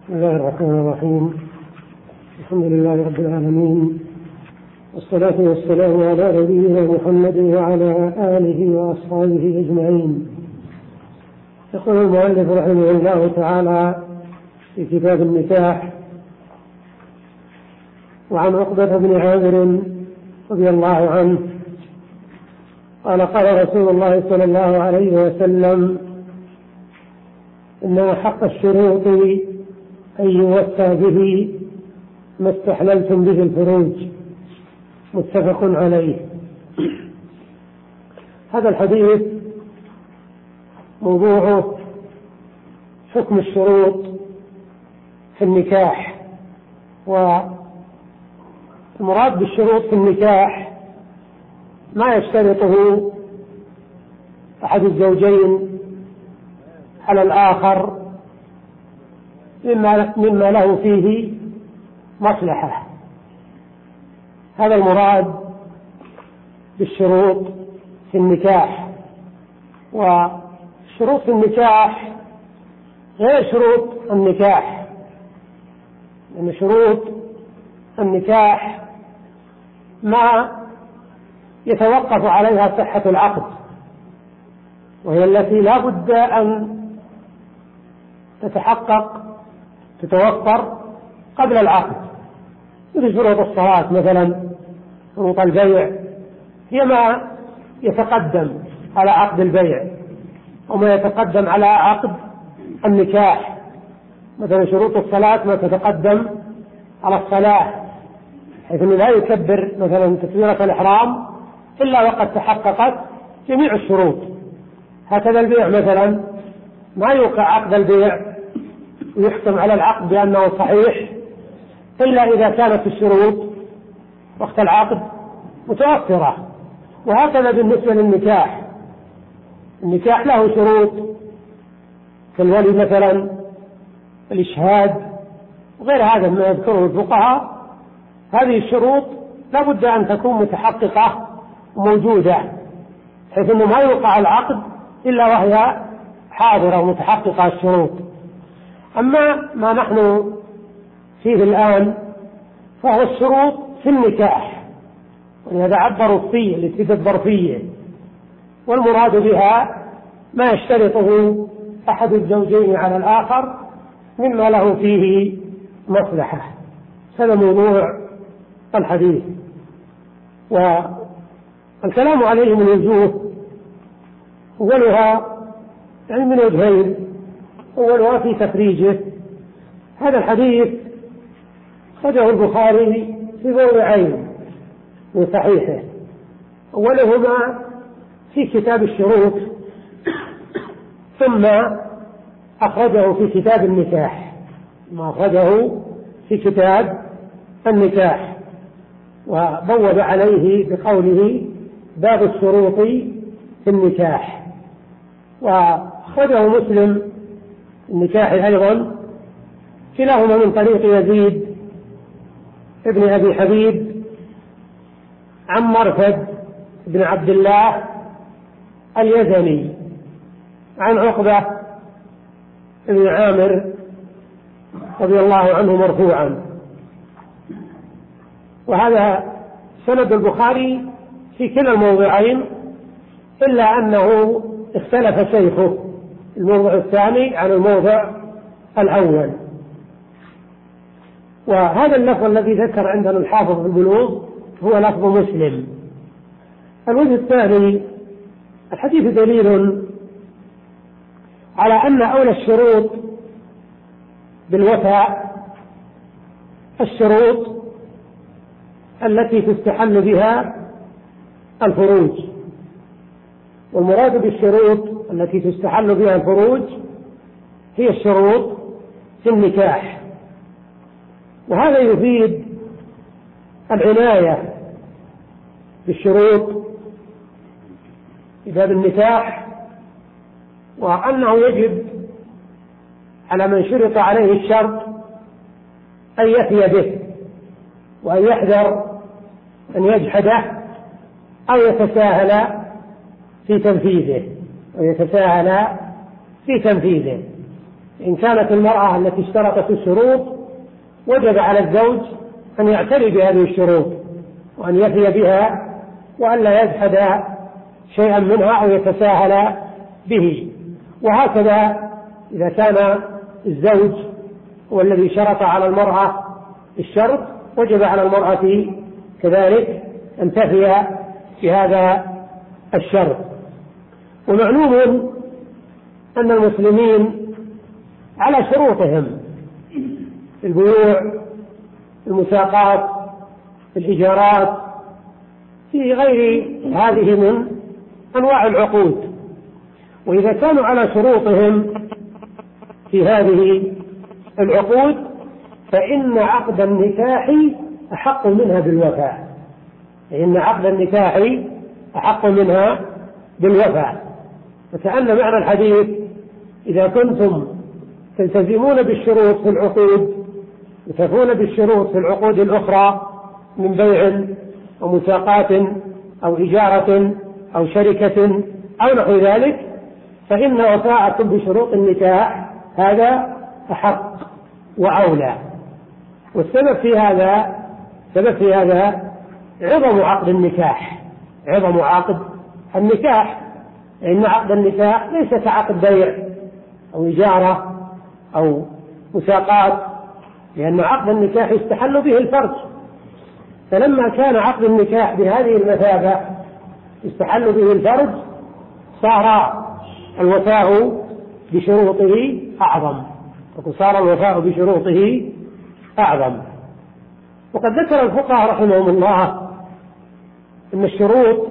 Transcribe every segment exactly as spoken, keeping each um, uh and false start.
بسم الله الرحمن الرحيم. الحمد لله رب العالمين، والصلاة والسلام على نبينا محمد وعلى آله وأصحابه أجمعين. يقول المؤلف رحمه الله تعالى في كتاب النكاح: وعن عقبة بن عامر رضي الله عنه قال: قال رسول الله صلى الله عليه وسلم: إن أحق الشروط أن يوفى به ما استحللتم به الفروج. متفق عليه. هذا الحديث موضوعه حكم الشروط في النكاح، والمراد بالشروط في النكاح ما يشترطه أحد الزوجين على الآخر مما, مما له فيه مصلحة. هذا المراد بالشروط في النكاح. وشروط في النكاح غير شروط النكاح، لأن شروط النكاح ما يتوقف عليها صحة العقد، وهي التي لا بد أن تتحقق تتوفر قبل العقد، مثل شروط الصلاة مثلا، شروط البيع هي ما يتقدم على عقد البيع وما يتقدم على عقد النكاح. مثلا شروط الصلاة ما تتقدم على الصلاة، حيث أنه لا يكبر مثلا تكبيرة الإحرام إلا وقد تحققت جميع الشروط. هكذا البيع مثلا ما يوقع عقد البيع ويحكم على العقد بأنه صحيح إلا إذا كانت الشروط وقت العقد متوفرة. وهكذا بالنسبة للنكاح، النكاح له شروط كالولي مثلا، الإشهاد وغير هذا ما يذكره الفقهاء. هذه الشروط لا بد أن تكون متحققة وموجودة، حيث أنه ما يوقع العقد إلا وهي حاضرة ومتحققة الشروط. أما ما نحن فيه الآن فهو الشروط في النكاح، ولهذا عبروا فيه الاتفاق الظرفية، والمراد بها ما يشترطه أحد الزوجين على الآخر مما له فيه مصلحة. هذا موضوع الحديث، والكلام عليه من وجوه. أولها يعني من وجهين: أولها في تخريجه. هذا الحديث خرجه البخاري في موضعين من صحيحه، أولهما في كتاب الشروط، ثم أخرجه في كتاب النكاح، ما أخرجه في كتاب النكاح وبوب عليه بقوله: باب الشروط في النكاح. وأخرجه مسلم النكاح أيضا، كلاهما من طريق يزيد ابن أبي حبيب عن مرثد بن عبد الله اليزني عن عقبة بن عامر رضي الله عنه مرفوعا. وهذا سند البخاري في كلا الموضعين، إلا أنه اختلف شيخه الموضع الثاني عن الموضع الأول. وهذا اللفظ الذي ذكر عندنا الحافظ في البلوغ هو لفظ مسلم. الوجه الثاني: الحديث دليل على أن أولى الشروط بالوفاء الشروط التي تستحل بها الفروج. والمراد بالشروط التي تستحل بها الفروج هي الشروط في النكاح. وهذا يفيد العناية بالشروط في باب النكاح، وأنه يجب على من شرط عليه الشرط أن يفي به، وأن يحذر أن يجحده أو يتساهل في تنفيذه ويتساهل في تنفيذه. إن كانت المرأة التي اشترطت الشروط وجب على الزوج أن يعتري بهذه الشروط وأن يفي بها وأن لا يجحد شيئا منها أو يتساهل به. وهكذا إذا كان الزوج هو الذي شرط على المرأة الشرط وجب على المرأة كذلك أن تفي بهذا الشرط. ومعلوم أن المسلمين على شروطهم في البيوع، المساقات، الإيجارات، في غير هذه من أنواع العقود. وإذا كانوا على شروطهم في هذه العقود فإن عقد النكاح أحق منها بالوفاء، فإن عقد النكاح أحق منها بالوفاء. وكأن معنى الحديث إذا كنتم تلتزمون بالشروط في العقود وتفون بالشروط في العقود الأخرى من بيع أو مساقات أو إجارة أو شركة أو نحو ذلك فإن وفاءكم بشروط النكاح هذا أحق وأولى. والسبب في هذا سبب في هذا عظم عقد النكاح، عظم عقد النكاح، لأن عقد النكاح ليس كعقد بيع أو إجارة أو مساقات، لأن عقد النكاح يستحل به الفرج. فلما كان عقد النكاح بهذه المثابة يستحل به الفرج صار الوفاء بشروطه أعظم، وصار الوفاء بشروطه أعظم. وقد ذكر الفقهاء رحمهم الله أن الشروط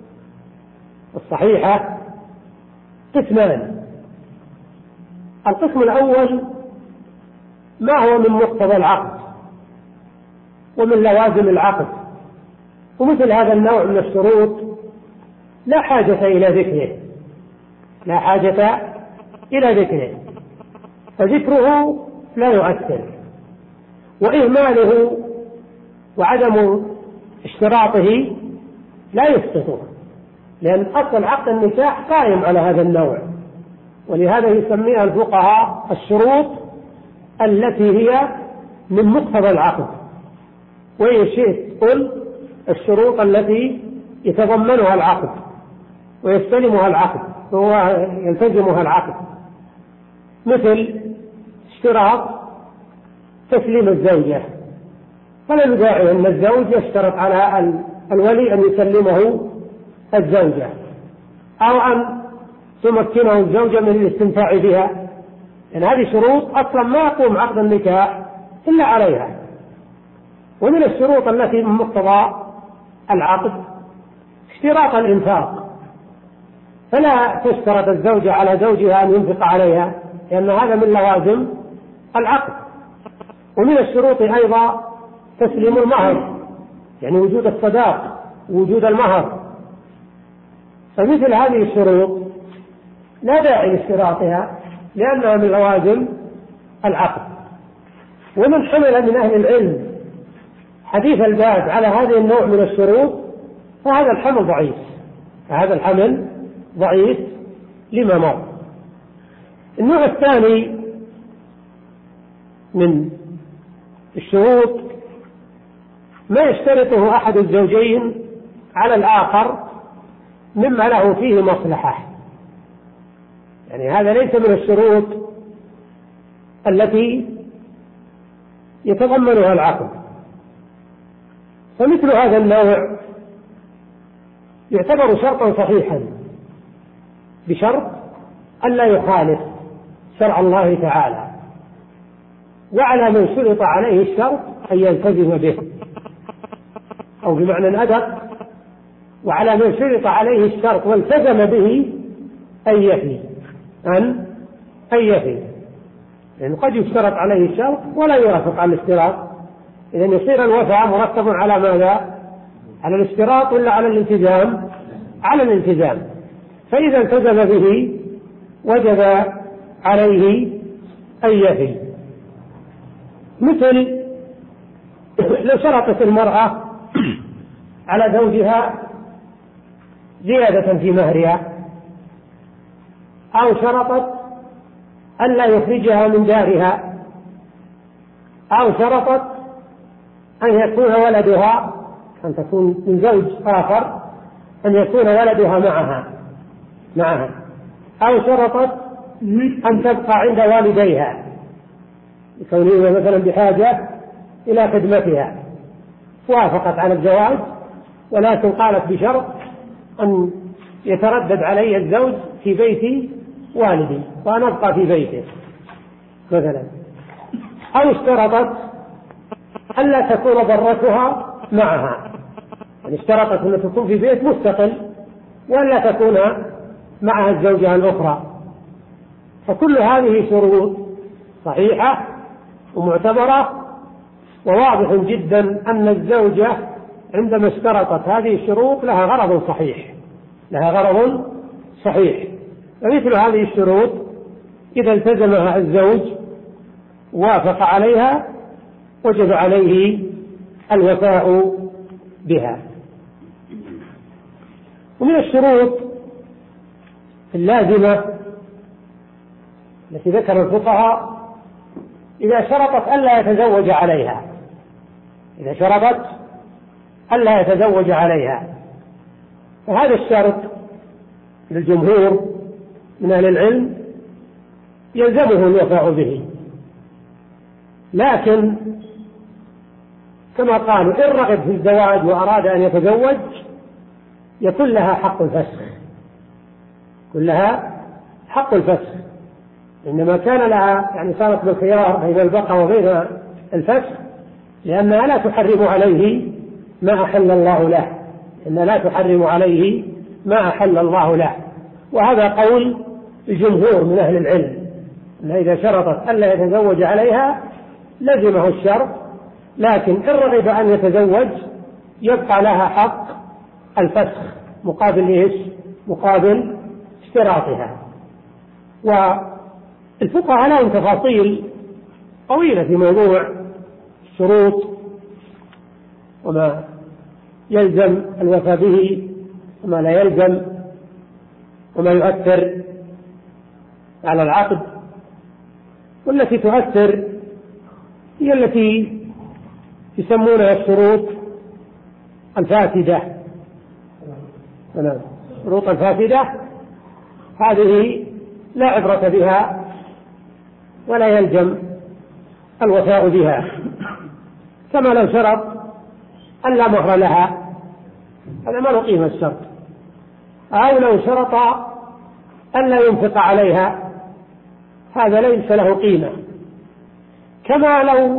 الصحيحة قسمان. القسم الأول ما هو من مقتضى العقد ومن لوازم العقد، ومثل هذا النوع من الشروط لا حاجة إلى ذكره، لا حاجة إلى ذكره، فذكره لا يؤثر، وإهماله وعدم اشتراطه لا يسقطه، لأن أصل عقد النكاح قائم على هذا النوع. ولهذا يسميها الفقهاء الشروط التي هي من مقتضى العقد، وإن شئت قل الشروط التي يتضمنها العقد ويستلمها العقد وهو يلتزمها العقد، مثل اشتراط تسليم الزوجة، فلا يداعي أن الزوج يشترط على الولي أن يسلمه الزوجة، أو أن تمكنه الزوجة من الاستمتاع بها، لأن هذه شروط أصلا ما يقوم عقد النكاح إلا عليها. ومن الشروط التي من مقتضى العقد اشتراط الإنفاق، فلا تشترط الزوجة على زوجها أن ينفق عليها، لأن هذا من لوازم العقد. ومن الشروط أيضا تسليم المهر، يعني وجود الصداق ووجود المهر، فمثل هذه الشروط لا داعي لاشتراطها لأنها من لوازم العقد. ومن حمل من أهل العلم حديث الباب على هذا النوع من الشروط فهذا الحمل ضعيف، فهذا الحمل ضعيف لما مر. النوع الثاني من الشروط ما يشترطه أحد الزوجين على الآخر مما له فيه مصلحة، يعني هذا ليس من الشروط التي يتضمنها العقد. فمثل هذا النوع يعتبر شرطا صحيحا بشرط أن لا يخالف شرع الله تعالى، وعلى من شرط عليه الشرط أن يلتزم به، أو بمعنى أدق وعلى من شرط عليه الشرط والتزم به أن يفي أن أن يفي لأنه قد يشترط عليه الشرط ولا يوافق على الاشتراط، إذن يصير الوفاء مرتب على ماذا؟ على الاشتراط ولا على الالتزام؟ على الالتزام. فإذا التزم به وجب عليه أن يفي. مثل لو شرطت المرأة على زوجها زيادة في مهرها، أو شرطت ألا يخرجها من دارها، أو شرطت أن يكون ولدها، أن تكون من زوج آخر، أن يكون ولدها معها معها أو شرطت أن تبقى عند والديها لكونهما مثلا بحاجة إلى خدمتها، وافقت على الزواج ولكن قالت بشرط أن يتردد علي الزوج في بيت والدي وأنا أبقى في بيته مثلا، أو اشترطت ألا تكون ضرتها معها، يعني اشترطت أن تكون في بيت مستقل وألا تكون معها الزوجة الأخرى. فكل هذه شروط صحيحة ومعتبرة، وواضح جدا أن الزوجة عندما اشترطت هذه الشروط لها غرض صحيح لها غرض صحيح فمثل هذه الشروط إذا التزمها الزوج وافق عليها وجب عليه الوفاء بها. ومن الشروط اللازمة التي ذكر الفقهاء إذا شرطت ألا يتزوج عليها إذا شرطت ألا يتزوج عليها فهذا الشرط للجمهور من أهل العلم يلزمه الوفاء به، لكن كما قالوا إن رغب في الزواج وأراد أن يتزوج يكون لها حق الفسخ كلها حق الفسخ، إنما كان لها يعني صارت بالخيار بين البقاء وبين الفسخ، لأنها لا تحرم عليه ما أحل الله له إنها لا تحرم عليه ما أحل الله له. وهذا قول الجمهور من أهل العلم أن إذا شرطت ألا يتزوج عليها لزمه الشرط، لكن إن رغب أن يتزوج يبقى لها حق الفسخ مقابل إيش؟ مقابل اشتراطها. والفقهاء لهم تفاصيل طويلة في موضوع الشروط وما يلزم الوفاء به وما لا يلزم وما يؤثر على العقد، والتي تؤثر هي التي يسمونها الشروط الفاسدة. الشروط الفاسدة هذه لا عبرة بها ولا يلزم الوفاء بها، كما لو شرط أن لا مهر لها هذا ما له قيمة الشرط، أو لو شرط أن لا ينفق عليها هذا ليس له قيمة، كما لو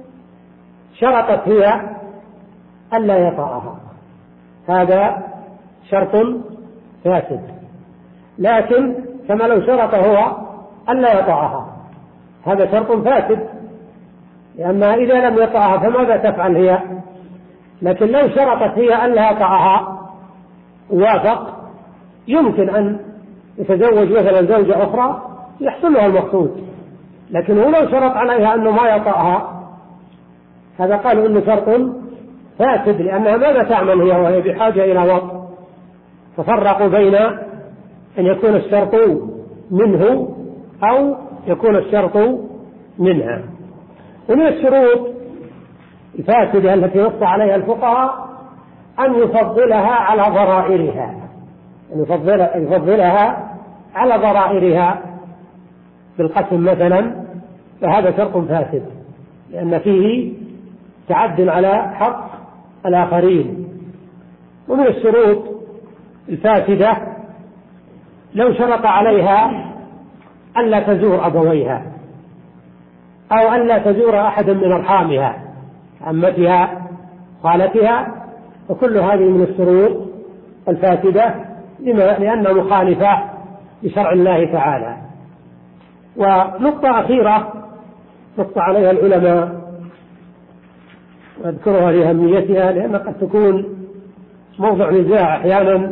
شرطت هي ألا يطأها هذا شرط فاسد، لكن كما لو شرط هو ألا يطأها هذا شرط فاسد، لأنها إذا لم يطأها فماذا تفعل هي؟ لكن لو شرطت هي ألا يطأها وافق يمكن أن يتزوج مثلا زوجة أخرى يحصل لها المقصود، لكن هو لو شرط عليها أنه ما يطأها هذا قالوا أنه شرط فاسد، لأنها ماذا تعمل هي وهي بحاجة إلى وطء؟ ففرقوا بين أن يكون الشرط منه أو يكون الشرط منها. ومن الشروط الفاسدة التي نص عليها الفقهاء أن يفضلها على ضرائرها أن يفضل يفضلها على ضرائرها بالقسم مثلا، فهذا شرط فاسد لأن فيه تعد على حق الآخرين. ومن الشروط الفاسدة لو شرط عليها ألا تزور أبويها أو ألا تزور أحدا من أرحامها عمتها خالتها، وكل هذه من الشروط الفاسدة لأنها مخالفة لشرع الله تعالى. ونقطة أخيرة نقطة عليها العلماء وأذكرها لأهميتها لأنها قد تكون موضع نزاع أحيانا: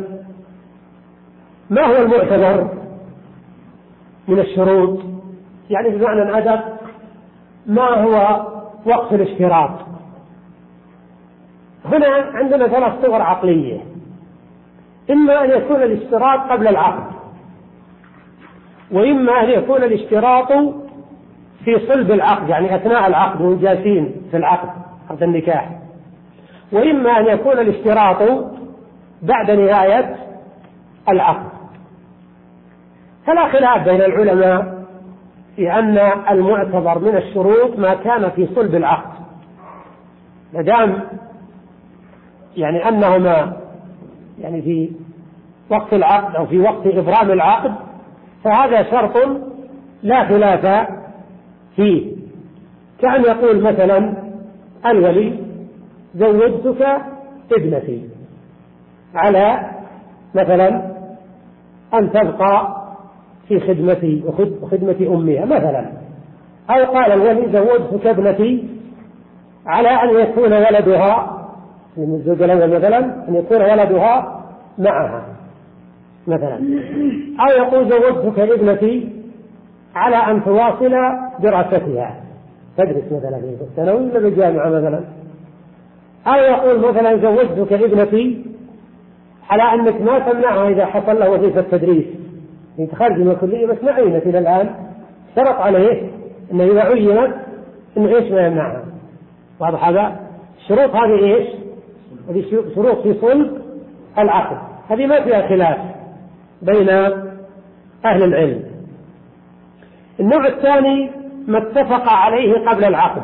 ما هو المعتبر من الشروط؟ يعني بمعنى الأدب ما هو وقت الاشتراط؟ هنا عندنا ثلاث صور عقلية: إما أن يكون الاشتراط قبل العقد، وإما أن يكون الاشتراط في صلب العقد، يعني أثناء العقد وجالسين في العقد عقد النكاح، وإما أن يكون الاشتراط بعد نهاية العقد. فلا خلاف بين العلماء في أن المعتبر من الشروط ما كان في صلب العقد، مادام يعني أنهما يعني في وقت العقد أو في وقت إبرام العقد، فهذا شرط لا خلاف فيه. كأن يقول مثلا الولي زوجتك ابنتي على مثلا أن تبقى في خدمتي وخدمة أمها مثلا، أو قال الولي زوجتك ابنتي على أن يكون ولدها من الزوج الأول مثلا أن يكون ولدها معها مثلا، أو يقول زوجتك ابنتي على أن تواصل دراستها تدرس مثلا في الثانوي ولا بالجامعة مثلا، أو يقول مثلا زوجتك ابنتي على أنك ما تمنعها إذا حصل له وظيفة تدريس، يتخرج من الكلية بس ما عينت إلى الآن، شرط عليه أنه إذا عينت أنه إيش ما يمنعها. واضح هذا؟ الشروط هذه إيش؟ هذه شروط في صلب العقد، هذه ما فيها خلاف بين أهل العلم. النوع الثاني ما اتفق عليه قبل العقد،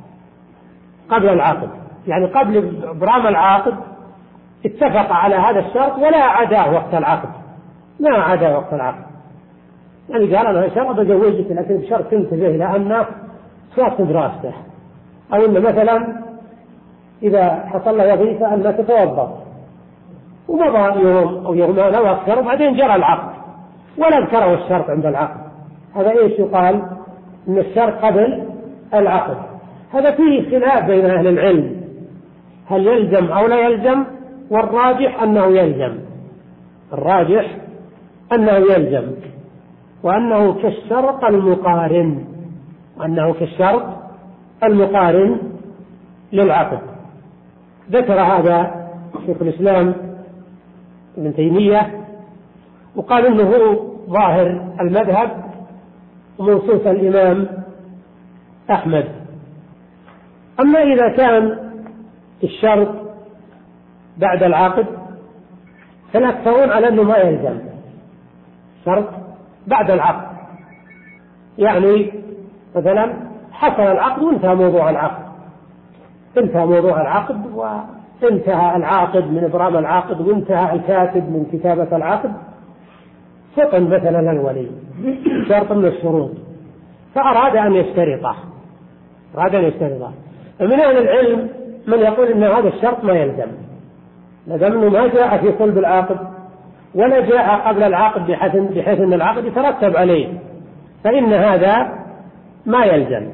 قبل العقد يعني قبل إبرام العقد اتفق على هذا الشرط ولا عداه وقت العقد، ما عداه وقت العقد، يعني قال أنا شرط بزوجك لكن بشرط تنتبه إلى أنه وقت دراسته، أو أن مثلا إذا حصل له وظيفة أن تتوظف، ومضى يوم أو يومان أو أكثر وبعدين جرى العقد ولا ذكره الشرط عند العقد، هذا إيش يقال؟ أن الشرط قبل العقد. هذا فيه خلاف بين أهل العلم هل يلزم أو لا يلزم، والراجح أنه يلزم، الراجح أنه يلزم، وأنه كالشرط المقارن، وأنه كالشرط المقارن للعقد. ذكر هذا شيخ الإسلام ابن تيمية وقال إنه هو ظاهر المذهب ومنصوص الإمام أحمد. أما إذا كان الشرط بعد العقد فالأكثرون على أنه ما يلزم شرط بعد العقد، يعني مثلا حصل العقد وانتهى موضوع العقد، انتهى موضوع العقد وانتهى العاقد من إبرام العقد وانتهى الكاتب من كتابة العقد، فطن مثلا الولي شرط من الشروط فأراد أن يشترطه، أراد أن يشترطه. فمن أهل العلم من يقول إن هذا الشرط ما يلزم، لأنه ما جاء في صلب العقد ولا جاء قبل العقد بحيث, بحيث أن العقد يترتب عليه، فإن هذا ما يلزم.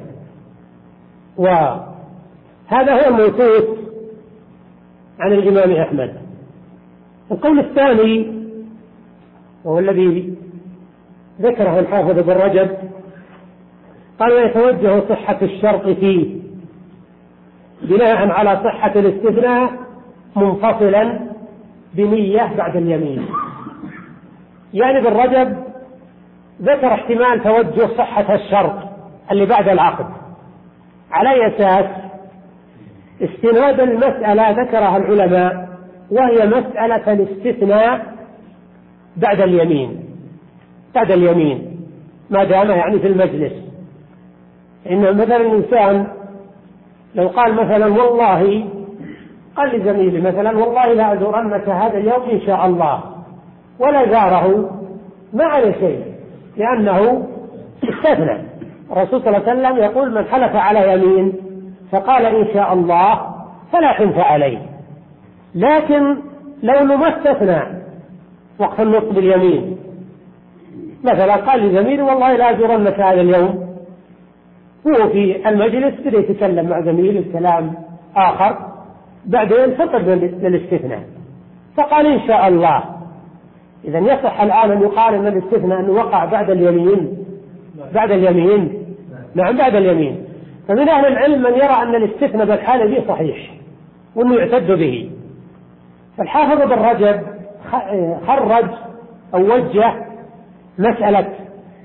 وهذا هو الموثوق عن الإمام أحمد. القول الثاني وهو الذي ذكره الحافظ ابن رجب قال ويتوجه صحة الشرط فيه بناء على صحة الاستثناء منفصلا بنية بعد اليمين. يعني ابن رجب ذكر احتمال توجه صحة الشرط اللي بعد العقد على أساس استناد المسألة ذكرها العلماء، وهي مسألة الاستثناء بعد اليمين، بعد اليمين ما دام يعني في المجلس. إن مثلا الإنسان لو قال مثلا والله قال لزميلي مثلا والله لا أزورنك هذا اليوم إن شاء الله، ولا زاره ما عليه شيء لأنه استثنى. الرسول صلى الله عليه وسلم يقول من حلف على يمين فقال إن شاء الله فلا حنث عليه. لكن لو ما استثنى وقت النطق باليمين مثلا قال لزميلي والله لا أزورنك هذا اليوم، هو في المجلس بدأ يتكلم مع زميله الكلام آخر، بعدين فقد للاستثناء فقال إن شاء الله. إذا يصح الآن أن يقال أن الاستثناء أنه وقع بعد اليمين، بعد اليمين نعم بعد اليمين. فمن أهل العلم من يرى أن الاستثناء بالحالة دي صحيح وأنه يعتد به. فالحافظ ابن رجب خرج أو وجه مسألة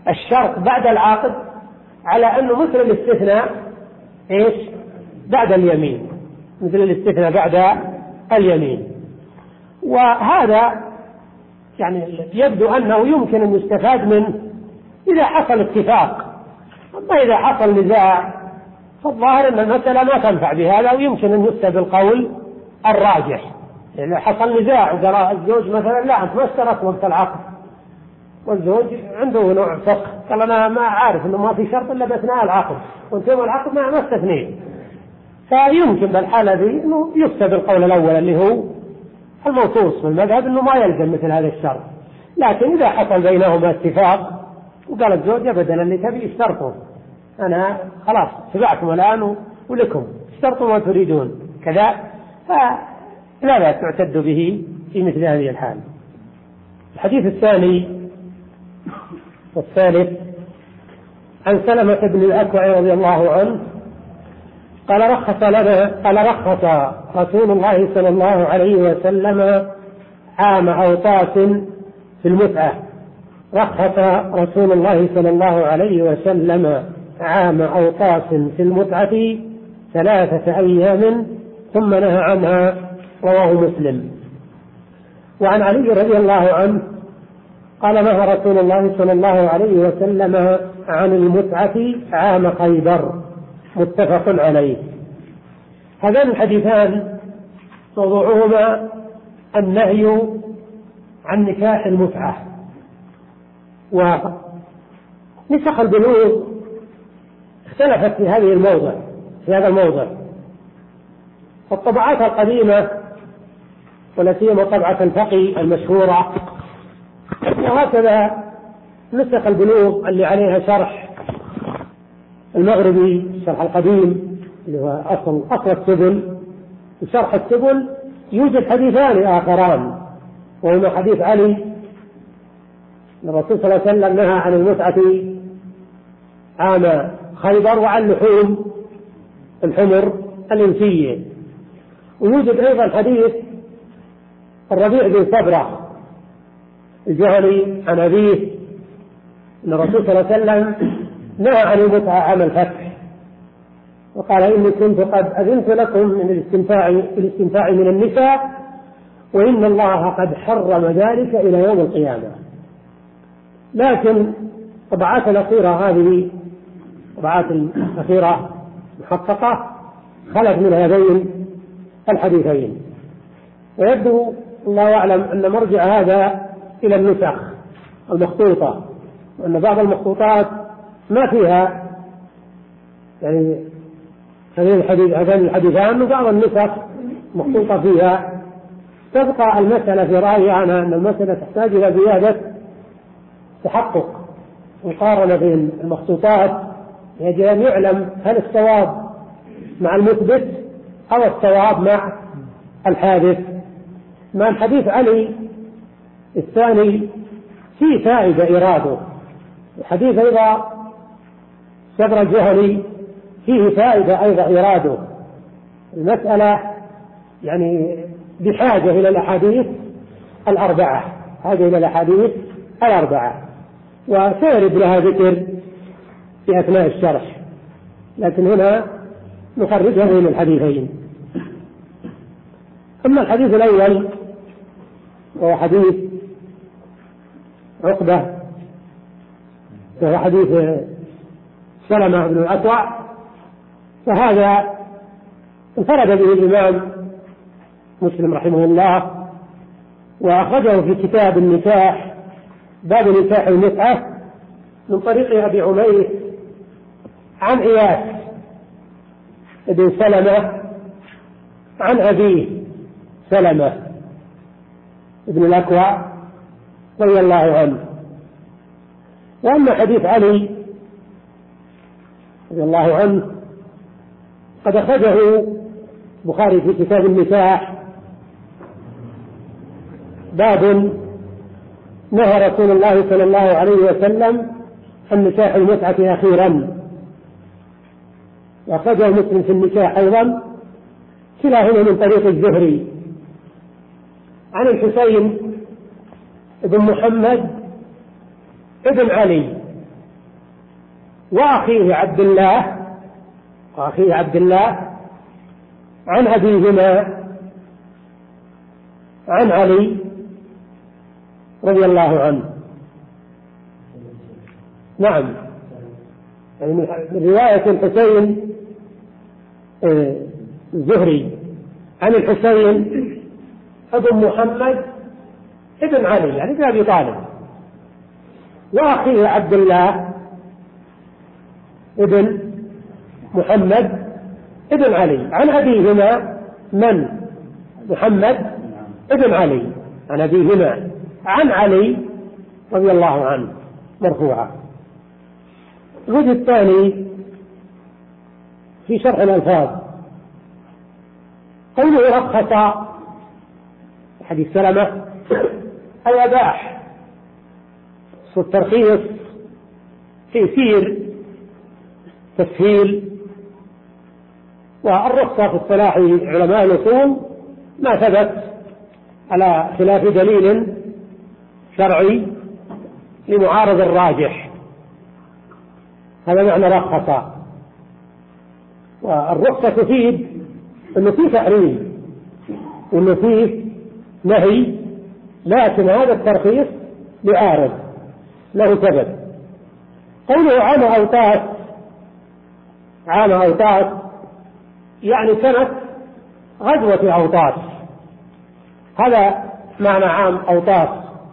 الشرط بعد العقد على أنه مثل الاستثناء إيش بعد اليمين، مثل الاستثناء بعد اليمين. وهذا يعني يبدو أنه يمكن أن يستفاد منه إذا حصل اتفاق. أما إذا حصل نزاع فالظاهر أن المسألة ما تنفع بهذا، ويمكن أن يفتى بالقول الراجح. يعني حصل نزاع وقال الزوج مثلا لا أنت ما اشترط وقت العقد، والزوج عنده نوع فقه قال أنا ما عارف أنه ما في شرط إلا بأثناء العقد، وانتهى العقد ما ما استثنيت، فيمكن بالحالة دي أنه يفتى بالقول الأول اللي هو الموصوص في المذهب أنه ما يلزم مثل هذا الشرط. لكن إذا حصل بينهما اتفاق وقال الزوج أبدا اللي تبي اشترطوا، أنا خلاص تبعكم الآن ولكم اشترطوا ما تريدون كذا، فلا لا تعتد به في مثل هذه الحال. الحديث الثاني والثالث عن سلمة بن الأكوع رضي الله عنه قال رخص لنا قال رخص رسول الله صلى الله عليه وسلم عام أوطاس في المتعة. رخص رسول الله صلى الله عليه وسلم عام أوطاس في المتعة ثلاثة أيام ثم نهى عنها، رواه مسلم. وعن علي رضي الله عنه قال نهى رسول الله صلى الله عليه وسلم عن المتعة عام خيبر، متفق عليه. هذان الحديثان موضوعهما النهي عن نكاح المتعة. ونسخ البلوغ اختلفت في هذه الموضع في هذا الموضع. فالطبعات القديمة ولا سيما طبعة الفقي المشهورة، وهكذا نسخ البلوغ اللي عليها شرح المغربي الشرح القديم اللي هو أصل أصل السبل. وشرح السبل يوجد حديثان آخران، وهما حديث علي الرسول صلى الله عليه وسلم نهى عن المتعة عام خيبر وعن لحوم الحمر الإنسية. ويوجد أيضا حديث الربيع بن صبرة الجهني عن أبيه أن الرسول صلى الله عليه وسلم نهى عن المتعة عام الفتح، وقال إني كنت قد أذنت لكم من الاستمتاع الاستمتاع من النساء وإن الله قد حرم ذلك إلى يوم القيامة. لكن طبعات الأخيرة هذه طبعات الأخيرة محققة خلت من هذين الحديثين، ويبدو الله أعلم أن مرجع هذا إلى النسخ المخطوطة، وأن بعض المخطوطات ما فيها يعني هذين الحديث هذين الحديثان، وبعض النسخ مخطوطة فيها. تبقى المسألة في رأيي أنا أن المسألة تحتاج إلى زيادة تحقق مقارنة بين المخطوطات، يجب أن يعلم هل الصواب مع المثبت أو الصواب مع الحادث. مع الحديث علي الثاني فيه فائدة إراده، الحديث أيضا صبر الجهني فيه فائدة أيضا إراده. المسألة يعني بحاجة إلى الأحاديث الأربعة، حاجة إلى الأحاديث الأربعة، وسيرد لها ذكر في أثناء الشرح، لكن هنا نخرجها من الحديثين. أما الحديث الأول وهو حديث عقبة وهو حديث سلمة بن الأكوع، فهذا انفرد به الإمام مسلم رحمه الله، وأخرجه في كتاب النكاح باب نكاح المتعة من طريق أبي عمير عن إياس بن سلمة عن أبيه سلمة بن الأكوع رضي الله عنه. وأما حديث علي رضي الله عنه قد أخرجه البخاري في كتاب النكاح باب نهى رسول الله صلى الله عليه وسلم عن نكاح المتعة أخيرا، وأخرجه مسلم في النكاح أيضا كلاهما من طريق الزهري عن الحسين بن محمد ابن علي وأخيه عبد الله وأخيه عبد الله عن أبيهما عن علي رضي الله عنه. نعم، يعني من رواية الحسين الزهري عن الحسين ابن محمد ابن علي يعني ابن أبي طالب، وأخيه عبد الله ابن محمد ابن علي عن أبيهما من محمد ابن علي عن أبيهما عن علي رضي الله عنه مرفوعا. الوجه الثاني في شرح الألفاظ قوله رخص حديث سلمة أي أباح، الترخيص تيسير تسهيل، والرخصة في اصطلاح علماء الأصول ما ثبت على خلاف دليل شرعي لمعارض الراجح، هذا معنى رخص. والرخصة تفيد أنه فيه تحريم وأنه فيه نهي، لكن هذا الترخيص لعارض له سبب. قوله عام أوطاس، عام أوطاس يعني سنة غزوة أوطاس، هذا معنى عام أوطاس.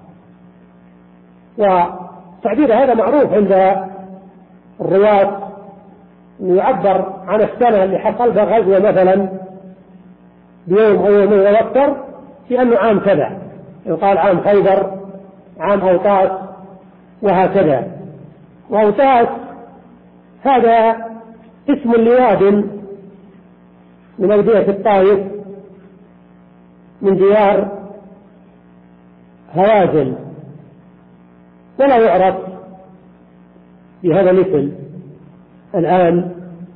وتعبير هذا معروف عند الرواة، يعبر عن السنة اللي حصل بها غزوة مثلا بيوم أو يومين وأكثر في أنه عام كذا، يقال عام خيبر، عام أوطاس، وهكذا. وأوطاس هذا اسم لواد من أودية الطائف من ديار هوازن، ولا يعرف بهذا الاسم الآن،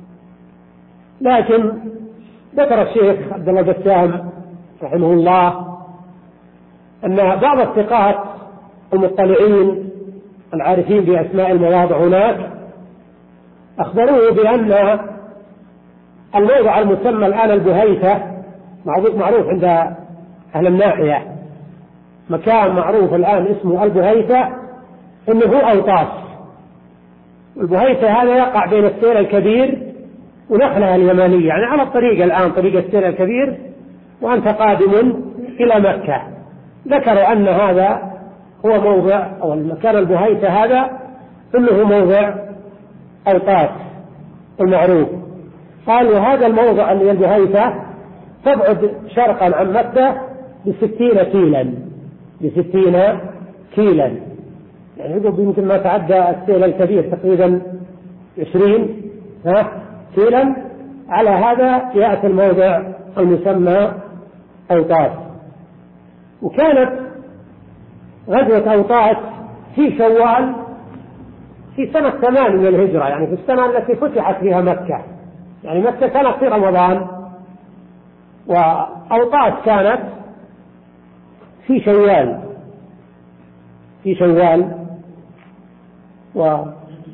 لكن ذكر الشيخ عبد الله بسام رحمه الله أن بعض الثقات المطلعين العارفين بأسماء المواضع هناك أخبروه بأن الموضع المسمى الآن البهيثة معروف عند أهل الناحية، مكان معروف الآن اسمه البهيثة إنه أوطاس. البهيثة هذا يقع بين السير الكبير ونخلها اليمانية، يعني على الطريق الآن طريق السير الكبير وأنت قادم إلى مكة. ذكروا أن هذا هو موضع أو المكان البهيثة هذا إنه موضع أوطاس المعروف. قالوا هذا الموضع اللي البهيثة تبعد شرقا عن مكة بستين كيلا بستين كيلا يعني يقول يمكن ما تعدى السيل الكبير تقريبا عشرين ها كيلا. على هذا يأتي الموضع المسمى أوطاس. وكانت غزوة أوطاس في شوال في سنة ثمان من الهجرة، يعني في السنة التي فتحت فيها مكة، يعني مكة كانت في رمضان وأوطاس كانت في شوال في شوال وأوطاس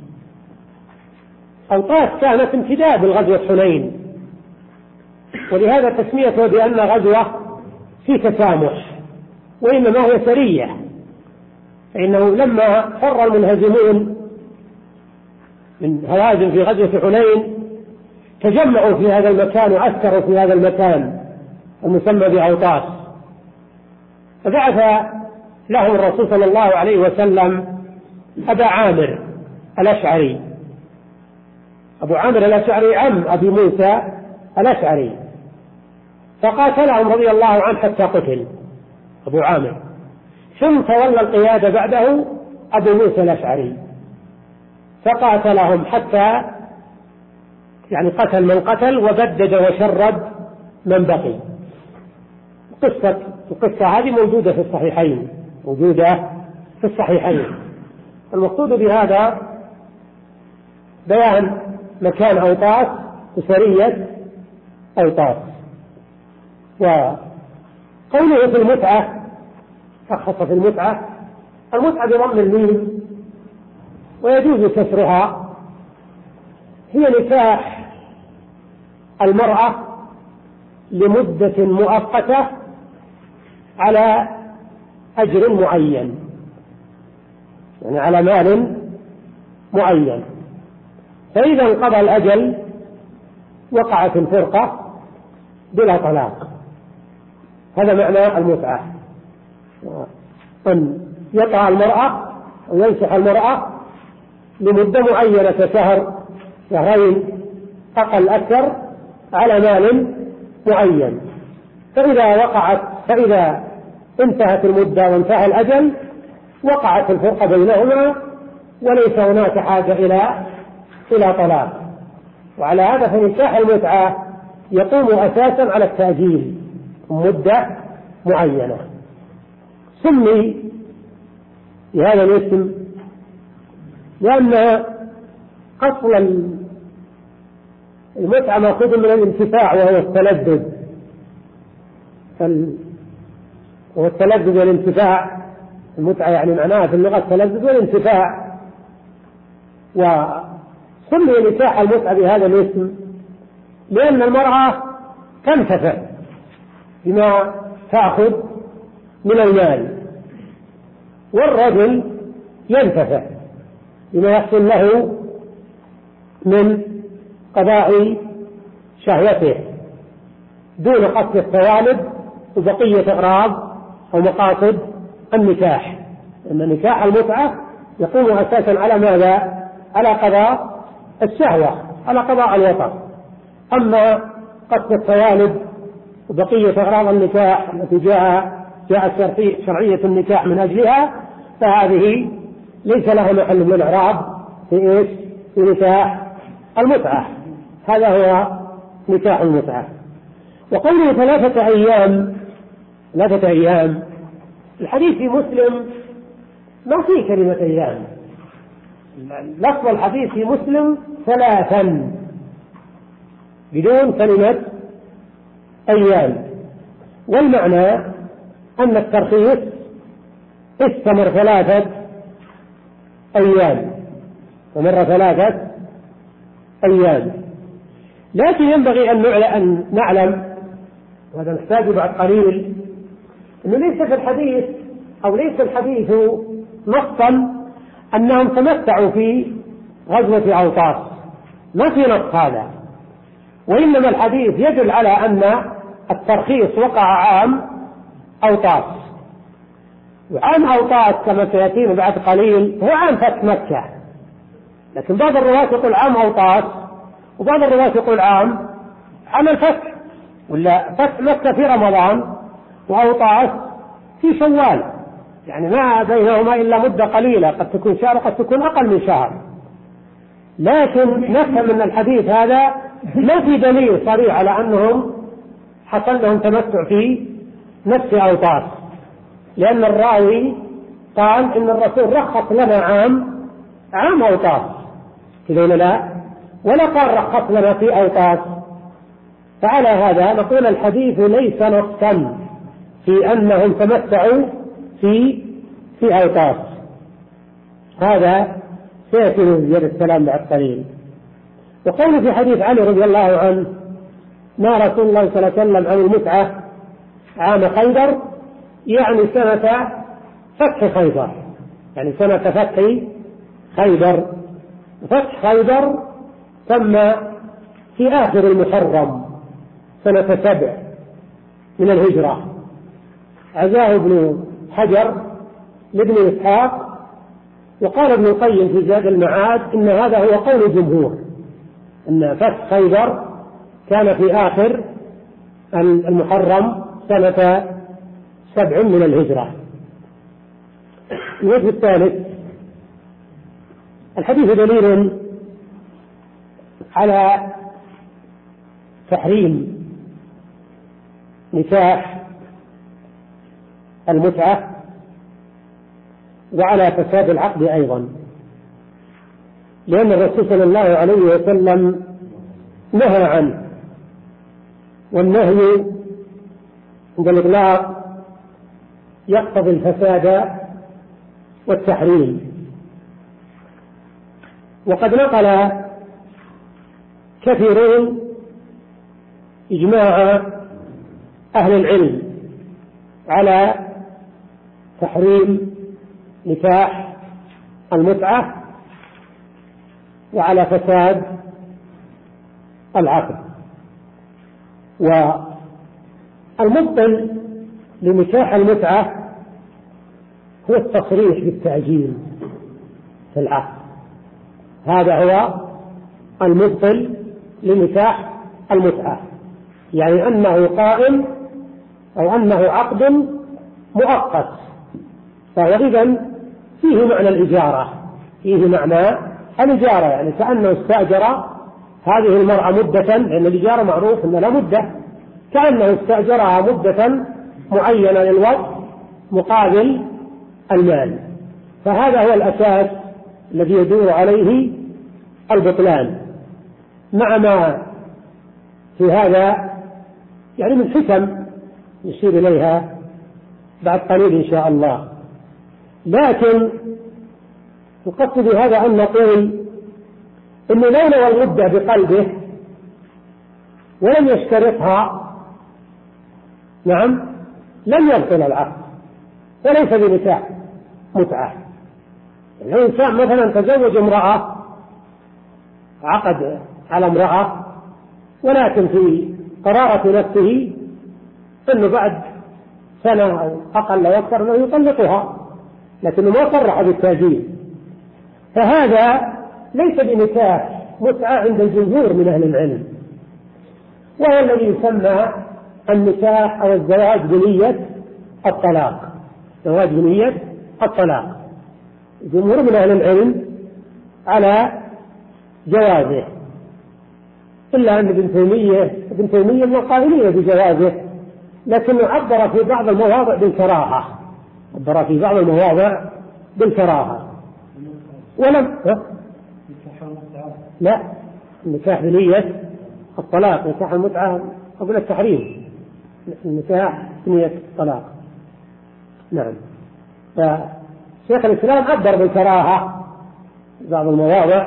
كانت امتداد لغزوة حنين، ولهذا تسميته بأن غزوة في تسامح، وإنما هي سرية، فإنه لما فر المنهزمون من هوازن في غزوة حنين تجمعوا في هذا المكان وعسكروا في هذا المكان المسمى بأوطاس، فبعث لهم الرسول صلى الله عليه وسلم أبا عامر الأشعري. أبو عامر الأشعري عم أبي موسى الأشعري، فقاتلهم رضي الله عنه حتى قتل أبو عامر، ثم تولى القيادة بعده أبو موسى الأشعري فقاتلهم حتى يعني قتل من قتل وبدد وشرد من بقي. قصة القصة هذه موجودة في الصحيحين موجودة في الصحيحين. المقصود بهذا بيان مكان أوطاس وسرية أوطاس. وقوله في المتعة رخص في المتعة، المتعة بضم الميم ويجوز كسرها هي نكاح المرأة لمدة مؤقتة على أجر معين، يعني على مال معين، فإذا انقضى الأجل وقعت الفرقة بلا طلاق. هذا معنى المتعة، أن يقع المرأة أو ينسح المرأة لمدة معينة كشهر شهرين أقل أكثر على مال معين، فإذا وقعت فإذا انتهت المدة وانتهى الأجل وقعت الفرقة بينهما وليس هناك حاجة إلى إلى طلاق. وعلى هذا فنكاح المتعة يقوم أساسا على التأجيل مدة معينة. سمي بهذا الاسم لأن أصل المتعة مأخوذ من الانتفاع وهو التلذذ، والتلذذ والانتفاع، المتعة يعني معناها في اللغة التلذذ والانتفاع. وسمي نكاح المتعة بهذا الاسم لأن المرأة تنتفع بما تأخذ من المال، والرجل ينتفع بما يحصل له من قضاء شهوته دون قصد الثوالب وبقية أغراض أو مقاصد النكاح. أن نكاح المتعة يقوم أساسا على ماذا؟ على قضاء الشهوة، على قضاء الوطن. أما قصد الثوالب وبقية أغراض النكاح التي جاء جاءت شرعية النكاح من أجلها فهذه ليس لها محل من الإعراب في إيش؟ في نكاح المتعة. هذا هو نكاح المتعة. وقوله ثلاثة أيام ثلاثة أيام الحديث في مسلم ما فيه كلمة أيام، لفظ الحديث في مسلم ثلاثا بدون كلمة أيام، والمعنى أن الترخيص استمر ثلاثة أيام ومر ثلاثة أيام. لكن ينبغي أن نعلم، وهذا نحتاج بعد قليل، أنه ليس في الحديث أو ليس الحديث نصا أنهم تمتعوا في غزوة أوطاس، ما في نص هذا، وإنما الحديث يدل على أن الترخيص وقع عام أوطاس. وعام أوطاس كما سيأتينا بعد قليل هو عام فتح مكة، لكن بعض الرواة يقول عام أوطاس وبعض الرواة يقول عام عام الفتح، ولا فتح مكة في رمضان وأوطاس في شوال، يعني ما بينهما إلا مدة قليلة، قد تكون شهر قد تكون أقل من شهر. لكن نفهم من الحديث هذا ما في دليل صريح على أنهم حصل لهم تمتع في نفس أوطاس، لأن الراوي قال إن الرسول رخص لنا عام عام أوطاس كذا ولا لا، ولا قال رخص لنا في أوطاس. فعلى هذا نقول الحديث ليس نصا في أنهم تمتعوا في في أوطاس. هذا سيأتي في زيادة السلام بعد قليل. وقال في حديث علي رضي الله عنه نهى رسول الله صلى الله عليه وسلم عن المتعة عام خيبر، يعني سنة فتح خيبر، يعني سنة فتح خيبر. فتح خيبر تم في آخر المحرم سنة سبع من الهجرة. عزاه ابن حجر لابن إسحاق، وقال ابن القيم في زاد المعاد إن هذا هو قول الجمهور، أن فتح خيبر كان في آخر المحرم سنة سبع من الهجرة. الوجه الثالث الحديث دليل على تحريم نكاح المتعة وعلى فساد العقد أيضا، لأن الرسول صلى الله عليه وسلم نهى عنه، والنهي عند الإطلاق يقتضي الفساد والتحريم. وقد نقل كثيرون إجماع أهل العلم على تحريم نكاح المتعة وعلى فساد العقد. والمبطل لنكاح المتعة هو التصريح بالتعجيل في العقد، هذا هو المبطل لنكاح المتعة، يعني أنه قائم أو أنه عقد مؤقت، فهو إذن فيه معنى الإجارة، فيه معنى الإجارة، يعني كأنه استأجر هذه المرأة مدة، لأن الإجارة معروف أنها مدة، كأنه استأجرها مدة معينة للوقت مقابل المال. فهذا هو الأساس الذي يدور عليه البطلان، مع ما في هذا يعني من حكم نشير إليها بعد قليل إن شاء الله. لكن القصد بهذا أن نقول إنه لو نوى المدة بقلبه ولم يشترطها، نعم، لم يبطل العقد وليس بنكاح متعة. الإنسان مثلا تزوج امرأة، عقد على امرأة، ولكن في قرارة نفسه أنه بعد سنة أو أقل يكثر أنه يطلقها، لكنه ما صرح بالتأجيل، فهذا ليس بنكاح متعة عند الجمهور من أهل العلم، وهو الذي يسمى النكاح أو الزواج بنية الطلاق، زواج بنية الطلاق. الجمهور من أهل العلم على جوازه، إلا أن ابن تيمية ابن تيمية من القائلين بجوازه، لكنه عبر في بعض المواضع بالكراهة، عبر في بعض المواضع بالكراهة ولم لا النكاح بنية الطلاق، نكاح المتعة قبل التحريم، النكاح بنية الطلاق. نعم، فشيخ الإسلام عبر بالكراهة بعض المواضع،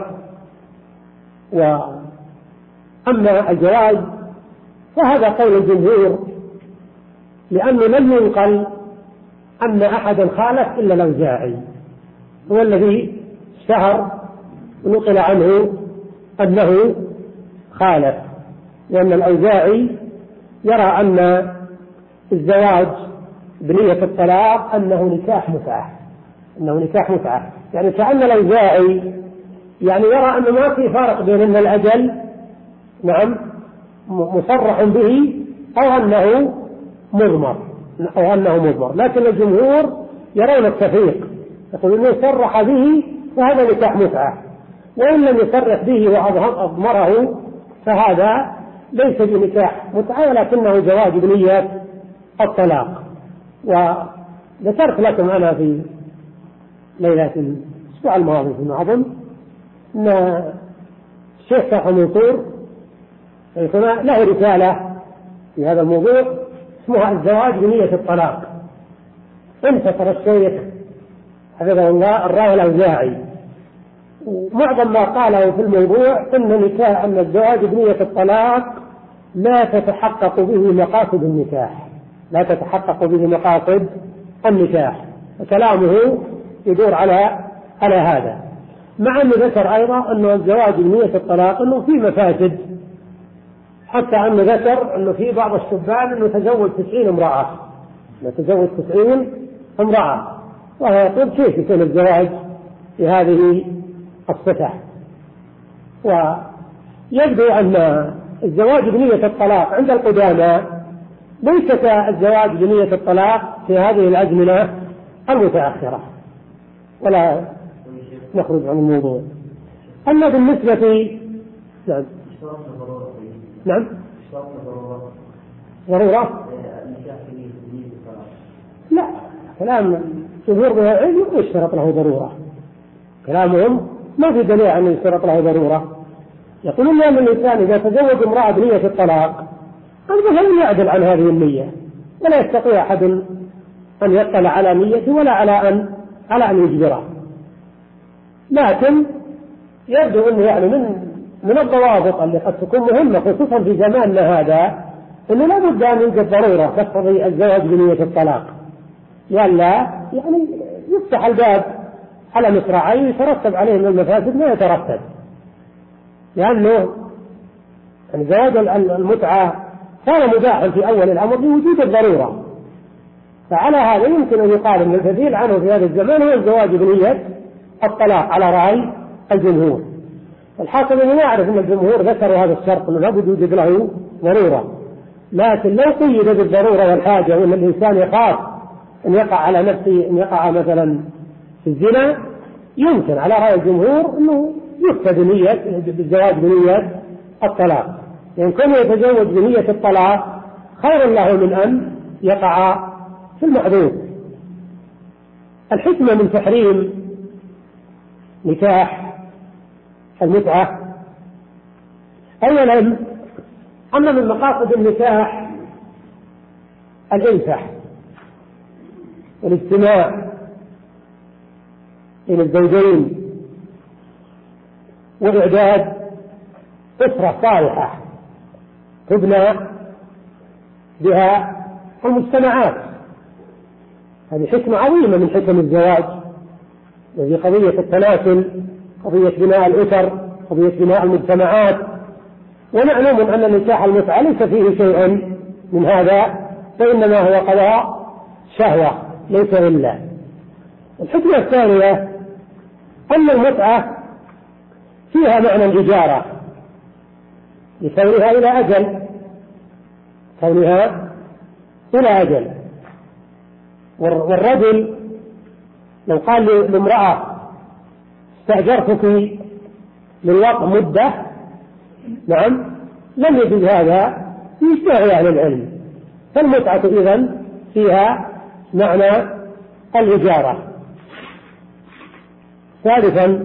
وأما الجواز فهذا قول الجمهور، لأنه لم ينقل أن أحدا خالف إلا الأوزاعي، هو الذي اشتهر ونقل عنه أنه خالف، لأن الأوزاعي يرى أن الزواج بنية الطلاق أنه نكاح متعة، أنه نكاح متعة، يعني كأن الأوزاعي يعني يرى أنه ما في فرق بين أن الأجل نعم مصرح به أو أنه مضمر أو أنه مضمر، لكن الجمهور يرون التفريق، يقولون إنه صرح به فهذا نكاح متعة، وإن لم يصرح به وأضمره فهذا ليس بنكاح متعة ولكنه زواج بنية الطلاق. وذكرت لكم أنا في ليلة الأسبوع الماضي فيما أظن أن الشيخ صالح منصور له رسالة في هذا الموضوع اسمها الزواج بنية الطلاق، انتصر الشيخ حفظه الله الراوي الأوزاعي، ومعظم ما قاله في الموضوع أن نكاح أن الزواج بنية الطلاق لا تتحقق به مقاصد النكاح، لا تتحقق به مقاصد النكاح، وكلامه يدور على على هذا، مع أنه ذكر أيضا أن الزواج بنية الطلاق أنه في مفاسد، حتى أنه ذكر أنه في بعض الشبان أنه تزوج تسعين امرأة، أنه تزوج تسعين امرأة، وهو يقول كيف يكون الزواج بهذه الصفة. ويبدو أن الزواج بنية الطلاق عند القدامى ليس كالزواج بنية الطلاق في هذه الأزمنة المتأخرة، ولا نخرج عن الموضوع. أما بالنسبة نعم نعم ضرورة لا، كلام جمهور العلم يشترط له ضرورة، كلامهم ما في دليل أن يشترط له ضرورة. يقولون أن الإنسان إذا تزوج امرأة بنية الطلاق فلن يعدل عن هذه النية، ولا يستطيع أحد أن يطلع على نيته ولا على أن على أن يجبره، لكن يبدو أنه يعني من من الضوابط اللي قد تكون مهمة خصوصا في زماننا هذا أنه لا بد أن يوجد ضرورة تقتضي الزواج بنية الطلاق، لئلا يعني يفتح الباب على مصراعيه ويترتب عليه من المفاسد ما يترتب، لأنه زواج المتعة كان مباحا في أول الأمر بوجود الضرورة. فعلى هذا يمكن أن يقال أن البديل عنه في هذا الزمان هو الزواج بنية الطلاق على رأي الجمهور. الحاصل أنه نعرف أن الجمهور ذكروا هذا الشرط أنه لابد يوجد له ضرورة، لكن لو قيد بالضرورة والحاجة وأن الإنسان يخاف أن يقع على نفسه أن يقع مثلا في الزنا، يمكن على رأي الجمهور أنه يفتى بنية بالزواج بنية الطلاق، يعني كونه يتزوج بنية الطلاق خير له من أن يقع في المحظور. الحكمة من تحريم نكاح المتعة أولا أن من مقاصد النكاح الإنفاح والاجتماع بين الزوجين وإعداد أسرة صالحة تبنى بها المجتمعات. هذه حكمة عظيمة من حكم الزواج، وهي قضية التناسل، قضية بناء الأسر، قضية بناء المجتمعات. ونعلم أن النكاح المتعة ليس فيه شيء من هذا، فإنما هو قضاء شهوة ليس إلا. الحكمة الثانية أن المتعة فيها معنى الإجارة لكونها إلى أجل، كونها إلى أجل. والرجل لو قال لامرأة استأجرتك للوقت مدة، نعم، لم يجد هذا في إجماع أهل العلم، فالمتعة إذن فيها معنى الإجارة. ثالثا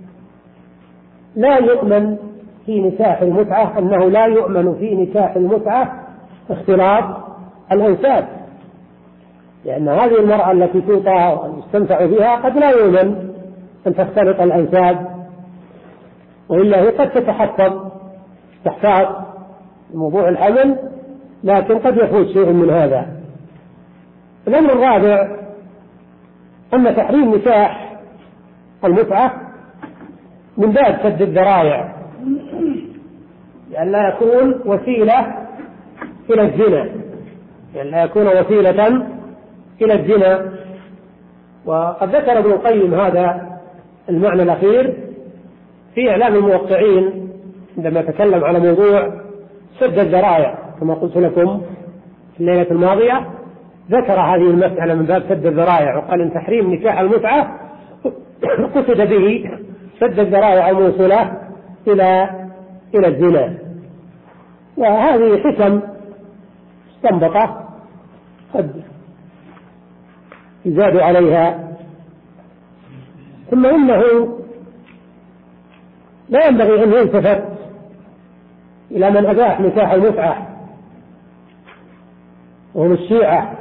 لا يؤمن في نكاح المتعة أنه لا يؤمن في نكاح المتعة اختلاط الأنساب، لأن هذه المرأة التي توطى ويستمتع بها قد لا يؤمن أن تختلط الأنساب، وإلا هي قد تتحفظ تحتاط موضوع الحمل، لكن قد يفوت شيء من هذا. الأمر الرابع أن تحريم نكاح المتعة من باب سد الذرائع، لأن لا يكون وسيلة إلى الزنا، لأن لا يكون وسيلة إلى الزنا. وقد ذكر ابن القيم هذا المعنى الأخير في إعلام الموقعين عندما تكلم على موضوع سد الذرائع، كما قلت لكم في الليلة الماضية ذكر هذه المسألة من باب سد الذرائع، وقال إن تحريم نكاح المتعة قصد به سد الذرائع الموصلة إلى إلى الزنا. وهذه حكم استنبطة قد يزاد عليها. ثم إنه لا ينبغي أن يلتفت إلى من أباح نكاح المتعة وهم الشيعة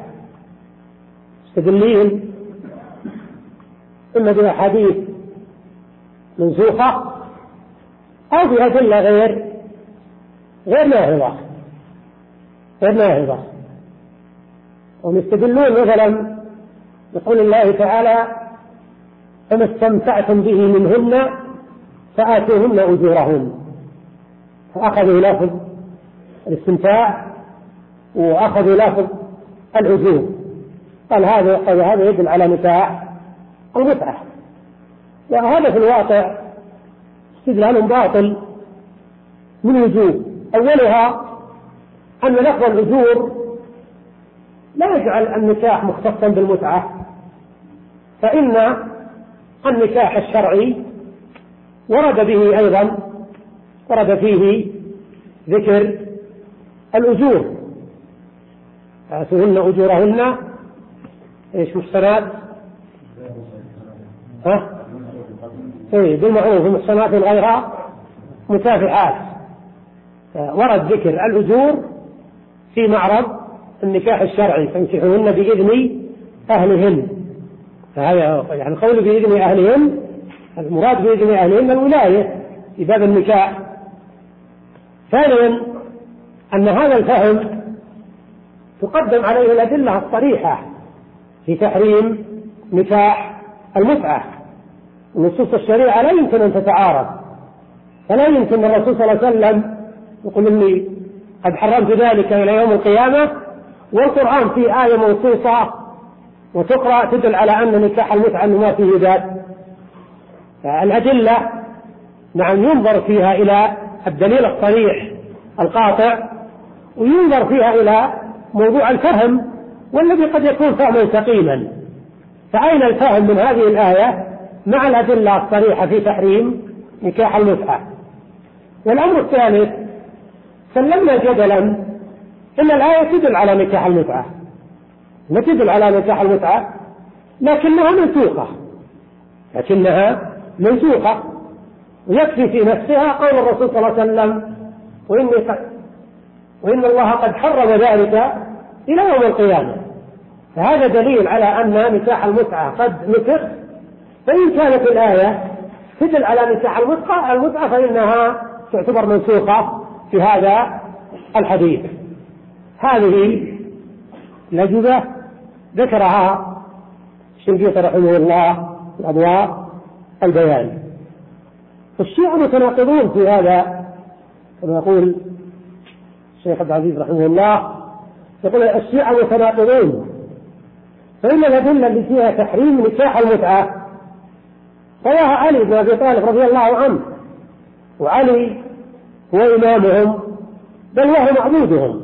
مستدلين إما بأحاديث منسوخة أو بأدلة غير غير ناهضة غير ناهضة وهم يستدلون مثلا يقول الله تعالى فما استمتعتم به منهن فآتوهن أجورهن، فأخذوا لفظ الاستمتاع وأخذوا لفظ الأجور، قال هذا هذا يدل على نكاح المتعة. وهذا في الواقع استدلال باطل من وجوه. أولها أن لفظ الأجور لا يجعل النكاح مختصا بالمتعة، فإن النكاح الشرعي ورد به أيضا ورد فيه ذكر الأجور، آتوهن أجورهن إيش محصنات ها إيه بالمعروف محصنات غير مسافحات، ورد ذكر الأجور في معرض النكاح الشرعي فانكحوهن بإذن أهلهن. فهذا يعني قول بإذن أهلهن، المراد بإذن أهلهن الولاية في باب النكاح ثانيا أن هذا الفهم تقدم عليه الأدلة الصريحة في تحريم نكاح المتعة. نصوص الشريعة لا يمكن أن تتعارض، فلا يمكن الرسول صلى الله عليه وسلم يقول إني قد حرمت ذلك إلى يوم القيامة والقرآن فيه آية منصوصة وتقرأ تدل على أن نكاح المتعة ما فيه ذات. الأدلة نعم ينظر فيها إلى الدليل الصريح القاطع، وينظر فيها إلى موضوع الفهم والذي قد يكون فهما سقيما. فأين الفهم من هذه الآية مع الأدلة الصريحة في تحريم نكاح المتعة؟ والأمر الثالث، سلمنا جدلا إن الآية تدل على نكاح المتعة، لا تدل على نكاح المتعة لكنها منسوخة، لكنها منسوخة ويكفي في نفسها قول الرسول صلى الله عليه وسلم وإني قد وإن الله قد حرم ذلك إلى يوم القيامة. فهذا دليل على أن نكاح المتعة قد نسخ. فإن كانت الآية تدل على نكاح المتعة المتعة فإنها تعتبر منسوخة في هذا الحديث. هذه الأجوبة ذكرها الشنقيطي رحمه الله في أضواء البيان. الشيعة متناقضون في هذا، كما يقول الشيخ عبد العزيز رحمه الله، يقول الشيعة متناقضون، فإن الأدلة اللي فيها تحريم نكاح المتعة رواها علي بن أبي طالب رضي الله عنه، وعلي هو إمامهم بل وهو معبودهم،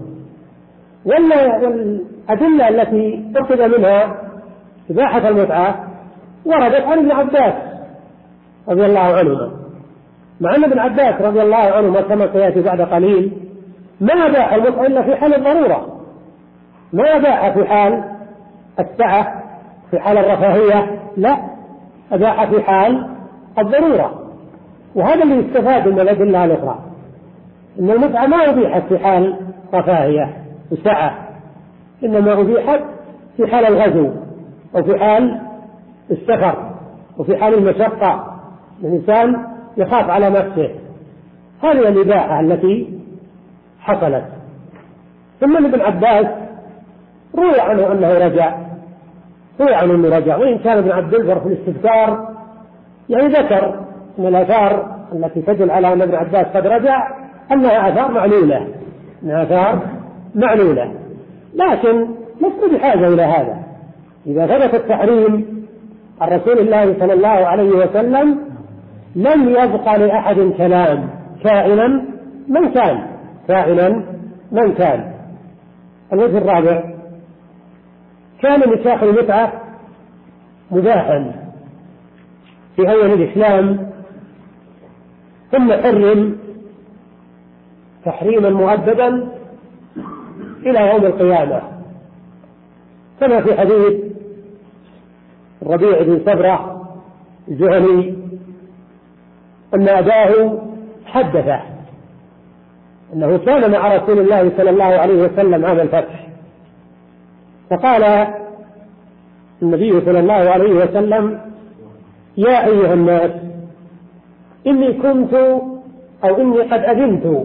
والأدلة التي أخذ منها إباحة المتعة وردت عن ابن عباس رضي الله عنهما، مع أن ابن عباس رضي الله عنهما كما سيأتي بعد قليل ما أباح المتعة إلا في حال الضرورة، ما أباح في حال السعة في حال الرفاهية، لا، أباح في حال الضرورة. وهذا اللي يستفاد من الأدلة الأخرى، إن المتعة ما أبيحت في حال رفاهية وسعة، إنما أبيحت في حال الغزو وفي حال السفر وفي حال المشقة، الإنسان يخاف على نفسه. هذه الإباحة التي حصلت. ثم ابن عباس روي عنه أنه رجع، روي عنه أنه رجع، وإن كان ابن عبد البر في الاستذكار يعني ذكر من الآثار التي تدل على أن ابن عباس قد رجع أنها آثار معلولة، أنها آثار معلولة، لكن لست بحاجة إلى هذا. إذا ثبت التحريم عن رسول الله صلى الله عليه وسلم لم يبقى لأحد كلام كائنا من كان، كائنا من كان. الوجه الرابع، كان نكاح المتعة مباحا في أول الإسلام ثم حرم تحريما مؤبدا إلى يوم القيامة، كما في حديث الربيع بن صبرة الجهني أن أباه حدثه أنه كان مع رسول الله صلى الله عليه وسلم عام الفتح، فقال النبي صلى الله عليه وسلم: يا أيها الناس إني كنت أو إني قد أذنت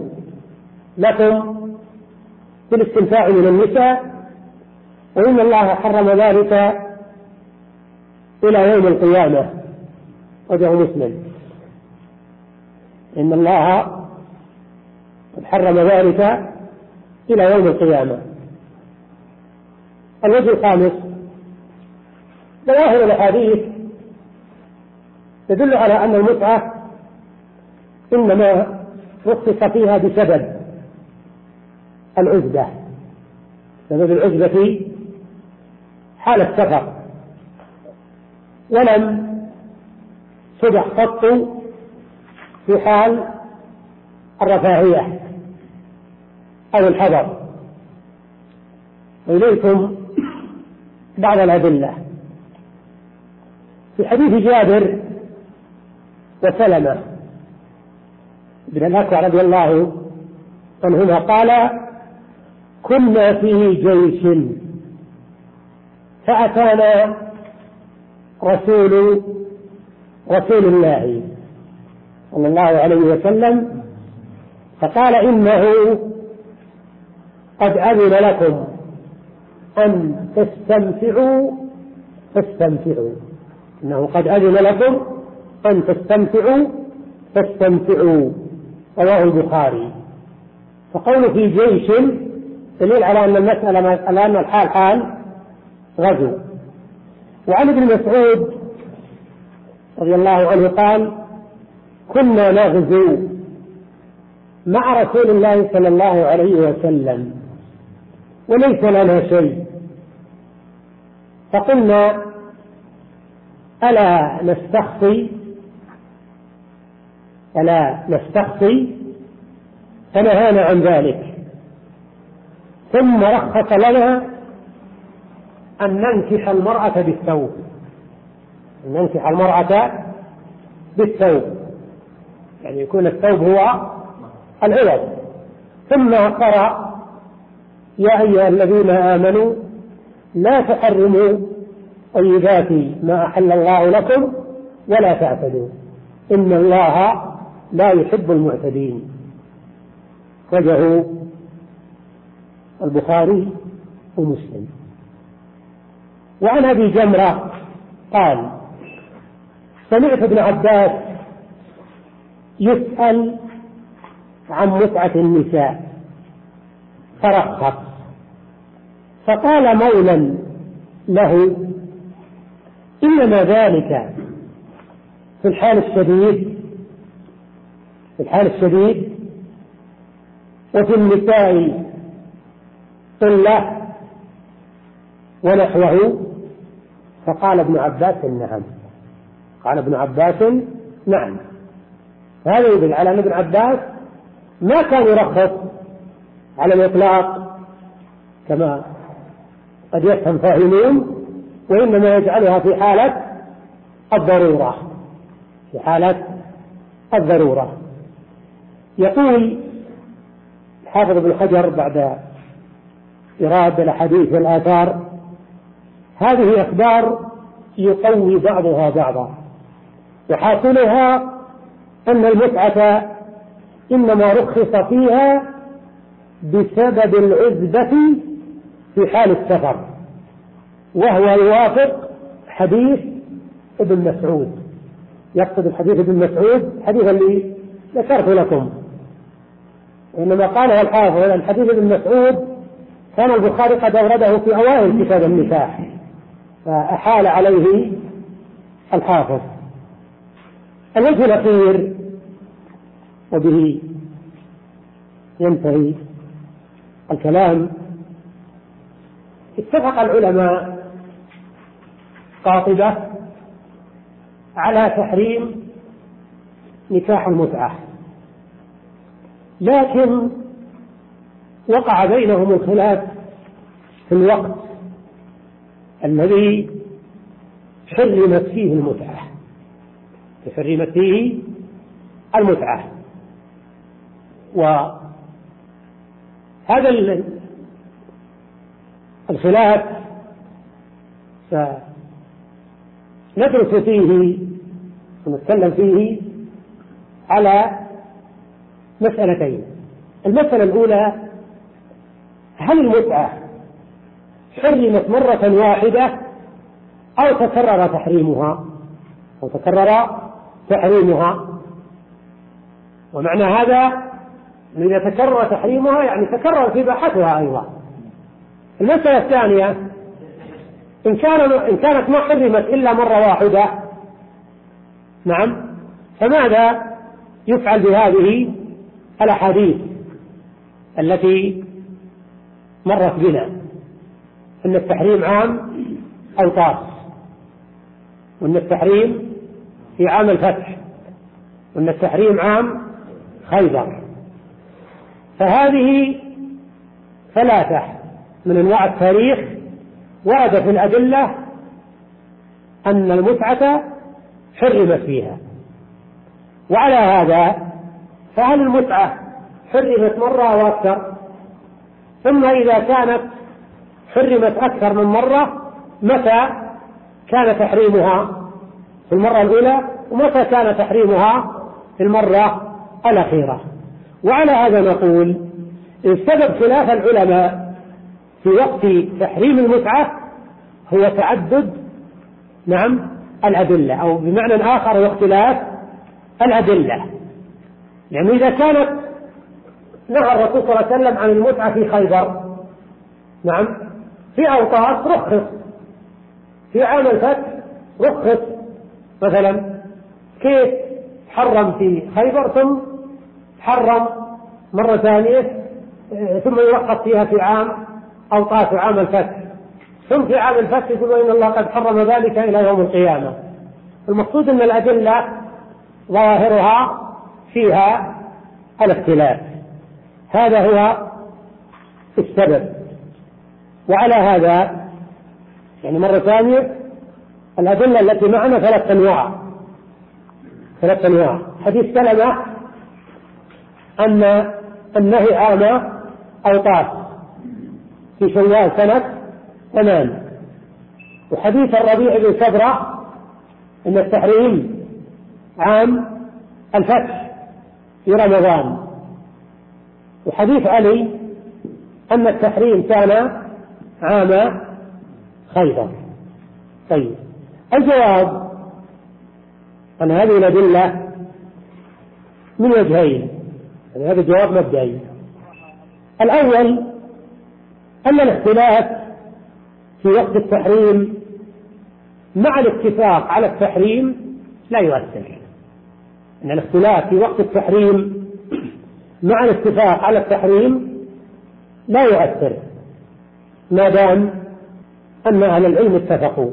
لكم في الاستمتاع من النساء، وإن الله حرم ذلك إلى يوم القيامة. وجه مسلم. إن الله قد حرم ذلك إلى يوم القيامة. الوجه الخامس، ظواهر الأحاديث تدل على أن المتعة إنما رخص فيها بسبب العزبة، سبب العزبة حال السفر، ولم تبح قط في حال الرفاهية أو الحذر. وإليكم بعض الأدلة. في حديث جابر وسلمة بن الأكوع رضي الله عنهما قال: كنا في جيش فأتانا رسول رسول الله صلى الله عليه وسلم فقال إنه قد أذن لكم أن تستمتعوا فاستمتعوا إنه قد أذن لكم أن تستمتعوا فاستمتعوا رواه البخاري. فقوله في جيش دليل على أن المسألة على أن الحال حال غزو. وعن ابن مسعود رضي الله عنه قال كنا نغزو مع رسول الله صلى الله عليه وسلم وليس لنا شيء، فقلنا ألا نستخفي ألا نستخفي فنهانا عن ذلك، ثم رخص لنا أن ننكح المرأة بالثوب أن ننكح المرأة بالثوب يعني يكون الثوب هو العوض. ثم قرأ يا أيها الذين آمنوا لا تحرموا طيبات ما أحل الله لكم ولا تعتدوا إن الله لا يحب المعتدين. وجه البخاري ومسلم. وعن أبي جمرة قال سمعت ابن عباس يسأل عن متعة النساء فرخص، فقال مولا له إنما ذلك في الحال الشديد في الحال الشديد وفي النساء قلة ونحوه. فقال ابن عباس نعم قال ابن عباس نعم. هذا يدل على أن ابن عباس ما كان يرخص على الإطلاق كما قد يفهم فاهمون، وإنما يجعلها في حالة الضرورة في حالة الضرورة. يقول حافظ ابن حجر بعد إرادة الحديث والآثار هذه أخبار يقوي بعضها بعضا، وحاصلها أن المتعة إنما رخص فيها بسبب العزبة في حال السفر، وهو يوافق حديث ابن مسعود. يقصد الحديث ابن مسعود حديث اللي ذكرت لكم، وإنما قاله الحافظ الحديث ابن مسعود كان البخاري قد أورده في أوائل كتاب النكاح فأحال عليه الحافظ. الوجه الأخير وبه ينتهي الكلام. اتفق العلماء قاطبة على تحريم نكاح المتعة، لكن وقع بينهم الخلاف في الوقت الذي حرمت فيه المتعة حرمت فيه المتعة وهذا الخلاف سندرس فيه ونتكلم فيه على مسألتين. المسألة الأولى هل المتعة حرمت مرة واحدة أو تكرر تحريمها أو تكرر تحريمها ومعنى هذا إذا تكرر تحريمها يعني تكرر في إباحتها أيضا. المسألة الثانية إن, كان إن كانت ما حرمت إلا مرة واحدة نعم فماذا يفعل بهذه الأحاديث التي مرت بنا أن التحريم عام أو طاس، وأن التحريم في عام الفتح، وأن التحريم عام خيبر. فهذه ثلاثة من أنواع التاريخ ورد في الأدلة أن المتعة حرمت فيها. وعلى هذا فهل المتعة حرمت مرة أو أكثر؟ ثم إذا كانت حرمت أكثر من مرة متى كان تحريمها في المرة الأولى ومتى كان تحريمها في المرة الأخيرة؟ وعلى هذا نقول السبب خلاف العلماء في وقت تحريم المتعة هو تعدد نعم الأدلة، أو بمعنى آخر هو اختلاف الأدلة. يعني إذا كانت نهى الرسول صلى الله عليه وسلم عن المتعة في خيبر نعم في أوطاس رخص، في عام الفتح رخص مثلا، كيف حرم في خيبر ثم حرم مرة ثانية ثم يرخص فيها في عام أوطاس وعام الفتح، ثم في عام الفتح يقول إن الله قد حرم ذلك إلى يوم القيامة. المقصود أن الأدلة ظاهرها فيها الاختلاف، هذا هو السبب. وعلى هذا يعني مرة ثانية الأدلة التي معنا ثلاث أنواع ثلاث أنواع حديث سلمة أن النهي عام أوطاس في شوال سنة ثمان، وحديث الربيع بن سبرة أن التحريم عام الفتح في رمضان، وحديث علي أن التحريم كان عام خيبر. طيب الجواب عن هذه الأدلة من وجهين، يعني هذا جواب مبدئي. الأول أن الاختلاف في وقت التحريم مع الاتفاق على التحريم لا يؤثر، أن الاختلاف في وقت التحريم مع الاتفاق على التحريم لا يؤثر ما دام أن أهل العلم اتفقوا.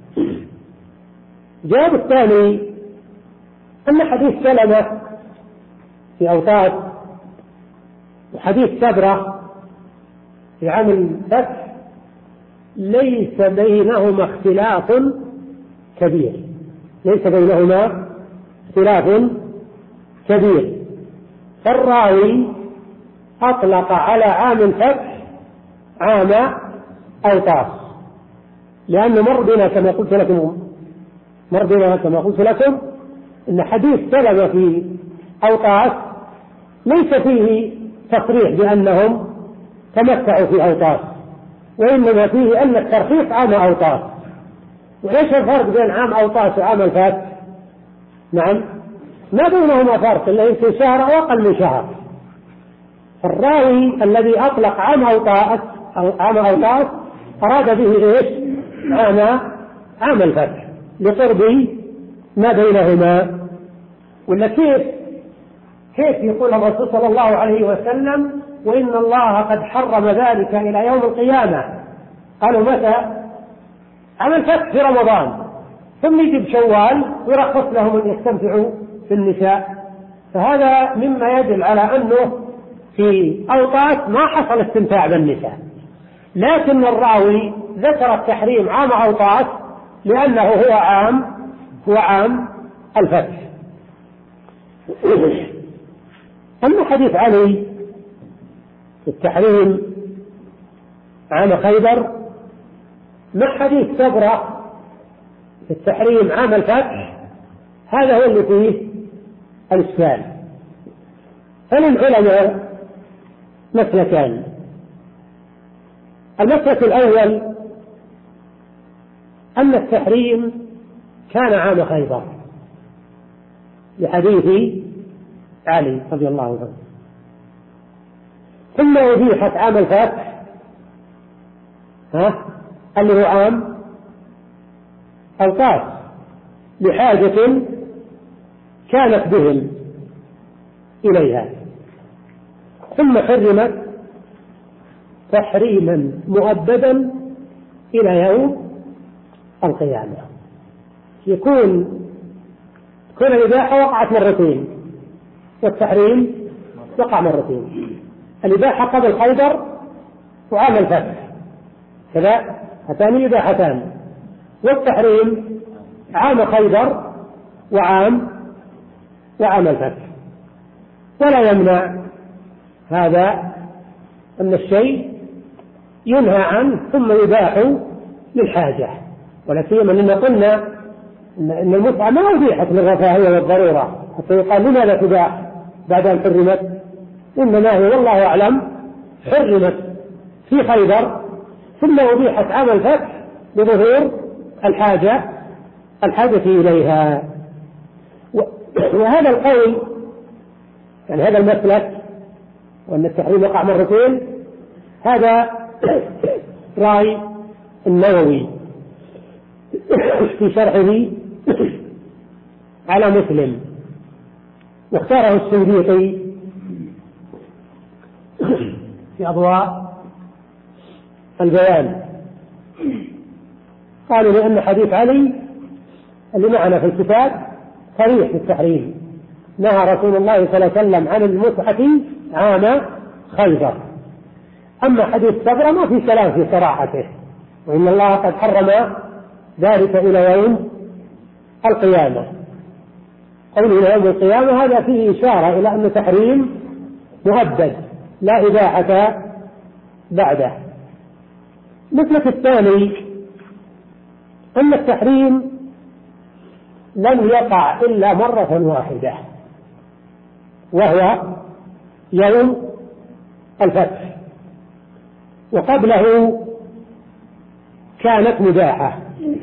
الجواب الثاني أن حديث سلمة في أوطاس وحديث سبرة في عام الفتح ليس بينهما اختلاف كبير ليس بينهما اختلاف كبير فالراوي أطلق على عام الفتح عام أوطاس، لأن مر بنا كما قلت لكم مر بنا كما قلت لكم أن حديث سلمة في أوطاس ليس فيه تصريح بأنهم تمتعوا في أوطاس، وإنما فيه أن الترخيص عام أوطاس. وإيش الفرق بين عام أوطاس وعام الفتح؟ نعم ما بينهما فرق إلا يمكن شهر أو أقل من شهر. الراوي الذي أطلق عام أوطاس عام أوطاس أراد به إيش؟ عام عام الفتح لقرب ما بينهما. ولا كيف كيف يقول الرسول صلى الله عليه وسلم وإن الله قد حرم ذلك إلى يوم القيامة؟ قالوا متى؟ عام الفتح في رمضان، ثم يجي شوال ويرخص لهم أن يستمتعوا بالنساء. فهذا مما يدل على أنه في أوطاس ما حصل استمتاع بالنساء، لكن الراوي ذكر التحريم عام أوطاس لأنه هو عام هو عام الفتح. أما حديث علي التحريم عام خيبر مع حديث سبرة في التحريم عام الفتح، هذا هو اللي فيه الإشكال. فللعلماء مسلكان: المسلك الأول أن التحريم كان عام خيبر لحديث علي رضي الله عنه، ثم أبيحت عام الفتح ها اللي هو عام أوطاس لحاجة كانت بهم إليها، ثم حرمت تحريما مؤبدا إلى يوم القيامة. يكون كل الإباحة وقعت مرتين والتحريم وقع مرتين، الإباحة قبل خيبر وعام الفتح كذا هاتان إباحتان، والتحريم عام خيبر وعام وعام الفتح. ولا يمنع هذا أن الشيء ينهى عنه ثم يباح للحاجة، ولا سيما أننا قلنا أن المتعة ما أبيحت للرفاهية والضرورة، حتى يقال لماذا تباح بعد أن حرمت إنما هي والله أعلم حرمت في خيبر ثم أبيحت عام الفتح بظهور الحاجة الحاجة إليها. وهذا القول يعني هذا المسلك وأن التحريم وقع مرتين هذا رأي النووي في شرحه على مسلم، واختاره السنجيطي في أضواء البيان. قالوا لأن حديث علي اللي معنا في الكتاب صريح في التحريم، نهى رسول الله صلى الله عليه وسلم عن المتعة عام خيبر. أما حديث صبرة ما في كلام في صراحته، وإن الله قد حرم ذلك إلى يوم القيامة. قوله إلى يوم القيامة هذا فيه إشارة إلى أن تحريم مهدد لا إباحة بعده. مثل الثاني أن التحريم لم يقع إلا مرة واحدة وهو يوم الفتح، وقبله كانت مباحة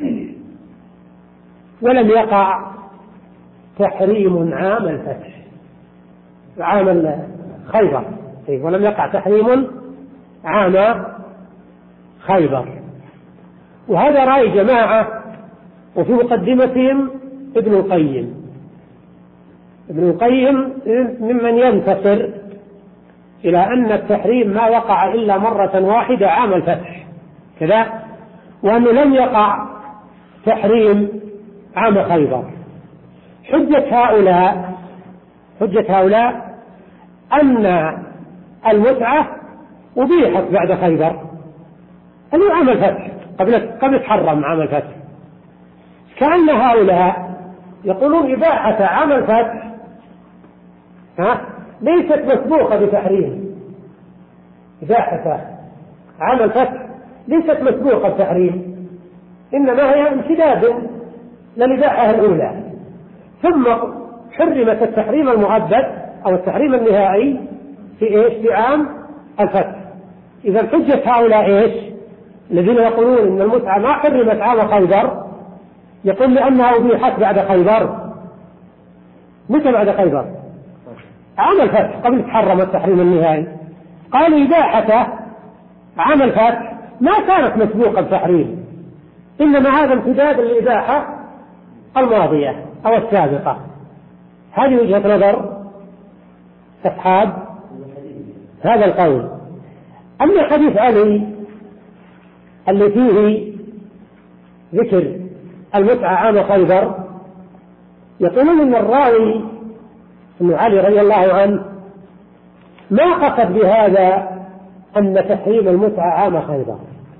ولم يقع تحريم عام الفتح عام خيبر، ولم يقع تحريم عام خيبر. وهذا رأي جماعة، وفي مقدمتهم ابن القيم. ابن القيم ممن ينتصر إلى أن التحريم ما وقع إلا مرة واحدة عام الفتح كذا، وأنه لم يقع تحريم عام خيبر. حجة هؤلاء حجة هؤلاء أن المتعة أبيحت بعد خيبر، اللي عام الفتح قبل قبل تحرم عام الفتح، كأن هؤلاء يقولون إباحة عام الفتح ها ليست مسبوقة بتحريم. إباحة عام الفتح ليست مسبوقة بتحريم، إنما هي امتداد للإباحة الأولى، ثم حرمت التحريم المؤبد أو التحريم النهائي في إيش؟ في عام الفتح. إذا حجة هؤلاء إيش؟ الذين يقولون إن المتعة ما حرمت عام خيبر، يقول لأنها أبيحت بعد خيبر. متى بعد خيبر؟ عام الفتح قبل تحرم التحريم النهائي. قالوا إباحته عام الفتح ما كانت مسبوقة بتحريم، إنما هذا امتداد للإباحة الماضية أو السابقة. هذه وجهة نظر أصحاب هذا القول. أما حديث علي اللي فيه ذكر المتعة عام خيبر، يقولون إن الراوي أن علي رضي الله عنه ما قصد بهذا أن تحريم المتعة عام خيبر،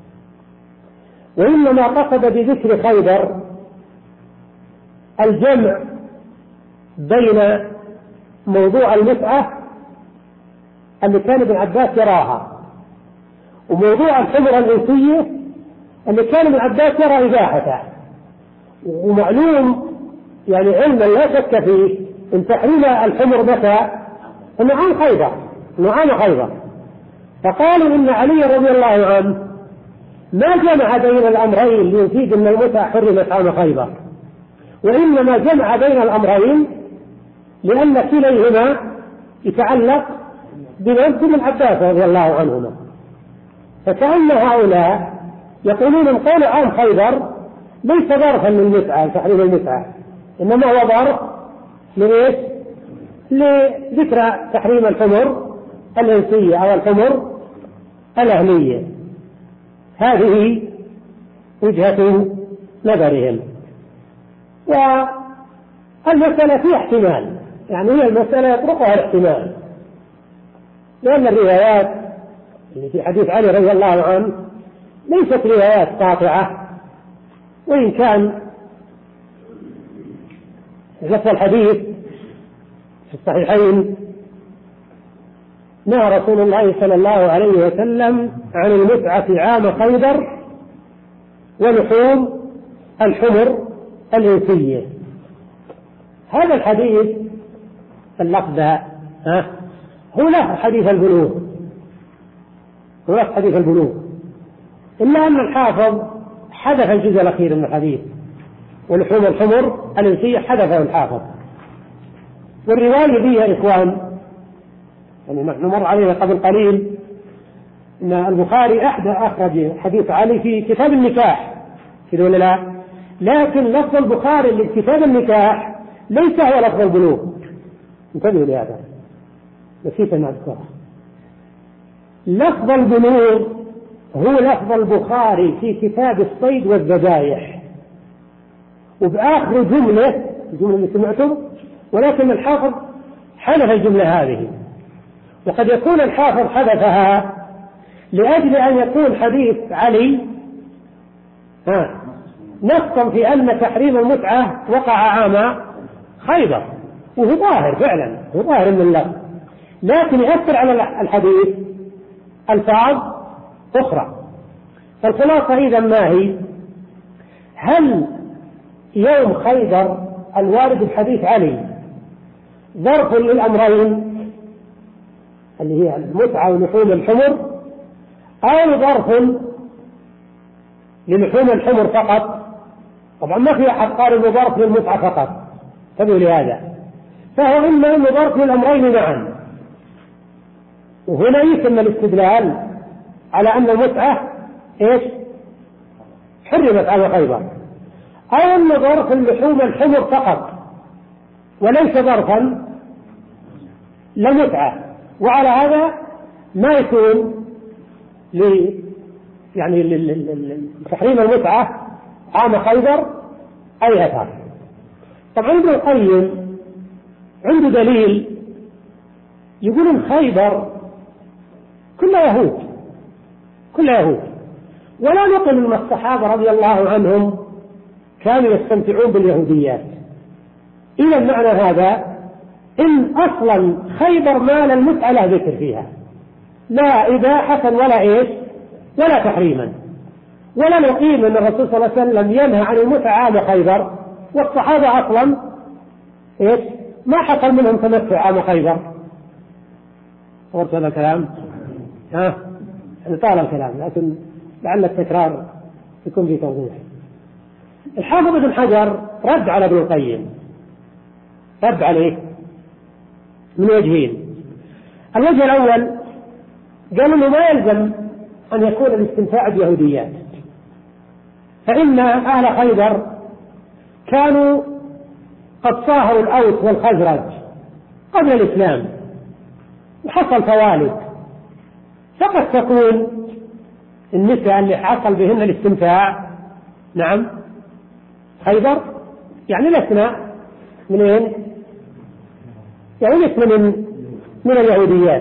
وإنما قصد بذكر خيبر الجمع بين موضوع المتعة اللي كان ابن عباس يراها وموضوع الحمر الإنسية اللي كان ابن عباس يرى إباحته. ومعلوم يعني علما لا شك فيه ان تحريم الحمر متى؟ انه عام خيبر، انه عام خيبر. فقالوا ان علي رضي الله عنه ما جمع بين الامرين ليفيد ان المتعة حرمت عام خيبر، وانما جمع بين الامرين لان كليهما يتعلق بابن عباس رضي الله عنهما. فكأن هؤلاء يقولون ان قول عام خيبر ليس ظرفا للمتعة تحريم المتعة، إنما هو ظرف لإيش؟ لذكر تحريم الحمر الإنسية أو الحمر الأهلية. هذه وجهة نظرهم. والمسألة فيها احتمال، يعني هي المسألة يطرقها الاحتمال، لأن الروايات اللي في حديث علي رضي الله عنه ليست روايات قاطعة، وإن كان نفس الحديث في الصحيحين نهى رسول الله صلى الله عليه وسلم عن المتعة عام خيبر ولحوم الحمر الإنسية. هذا الحديث اللفظ ها هو له حديث البلوغ هو له حديث البلوغ إلا أن الحافظ حذف الجزء الأخير من الحديث، ولحوم الحمر الإنسية حذفه الحافظ. والرواية دي يا إخوان يعني نحن مر علينا قبل قليل أن البخاري أحد أخرج حديث علي في كتاب النكاح كده ولا لا؟ لكن لفظ البخاري لكتاب النكاح ليس هو لفظ البلوغ، انتبهوا لهذا نسيت أن أذكره. لفظ البلوغ هو لفظ البخاري في كتاب الصيد والذبائح، وبآخر جملة الجملة اللي سمعتم، ولكن الحافظ حذف الجملة هذه. وقد يكون الحافظ حذفها لأجل أن يكون حديث علي ها نصا في أن تحريم المتعة وقع عام خيبر، وهو ظاهر فعلا، هو ظاهر من اللفظ، لكن يأثر على الحديث ألفاظ أخرى. فالخلاصة إذا ما هي؟ هل يوم خيبر الوارد الحديث علي ظرف للأمرين اللي هي المتعة ولحوم الحمر، أو ظرف للحوم الحمر فقط؟ طبعا ما في أحد قال إنه ظرف للمتعة فقط، تبعوا لهذا، فهو إما إنه ظرف للأمرين معا. وهنا يتم الاستدلال على أن المتعة إيش حرمت على خيبر، أو أن ظرف اللحوم الحمر فقط وليس ظرفا لمتعة. وعلى هذا ما يكون ل يعني تحريم المتعة عام خيبر أي أثر. طبعا ابن القيم عنده دليل يقول إن خيبر كلها يهود كلها يهود، ولا نقل من الصحابة رضي الله عنهم كانوا يستمتعون باليهوديات. إذا معنى هذا إن أصلا خيبر ما للمتعة لا ذكر فيها، لا إباحة ولا إيش ولا تحريما. ولا نقيم أن الرسول صلى الله عليه وسلم ينهى عن المتعة عام خيبر، والصحابة أصلا إيش ما حصل منهم تمتع عام خيبر. قلت هذا الكلام ها طال الكلام، لكن لعل التكرار يكون في توضيح. الحافظ ابن حجر رد على ابن القيم، رد عليه من وجهين. الوجه الأول قال إنه ما يلزم أن يكون الاستمتاع بيهوديات، فإن أهل خيبر كانوا قد صاهروا الأوس والخزرج قبل الإسلام وحصل توالد، فقد تكون النساء اللي حصل بهن الاستمتاع نعم خيبر يعني لسنا من وين؟ يعني لسنا من من اليهوديات.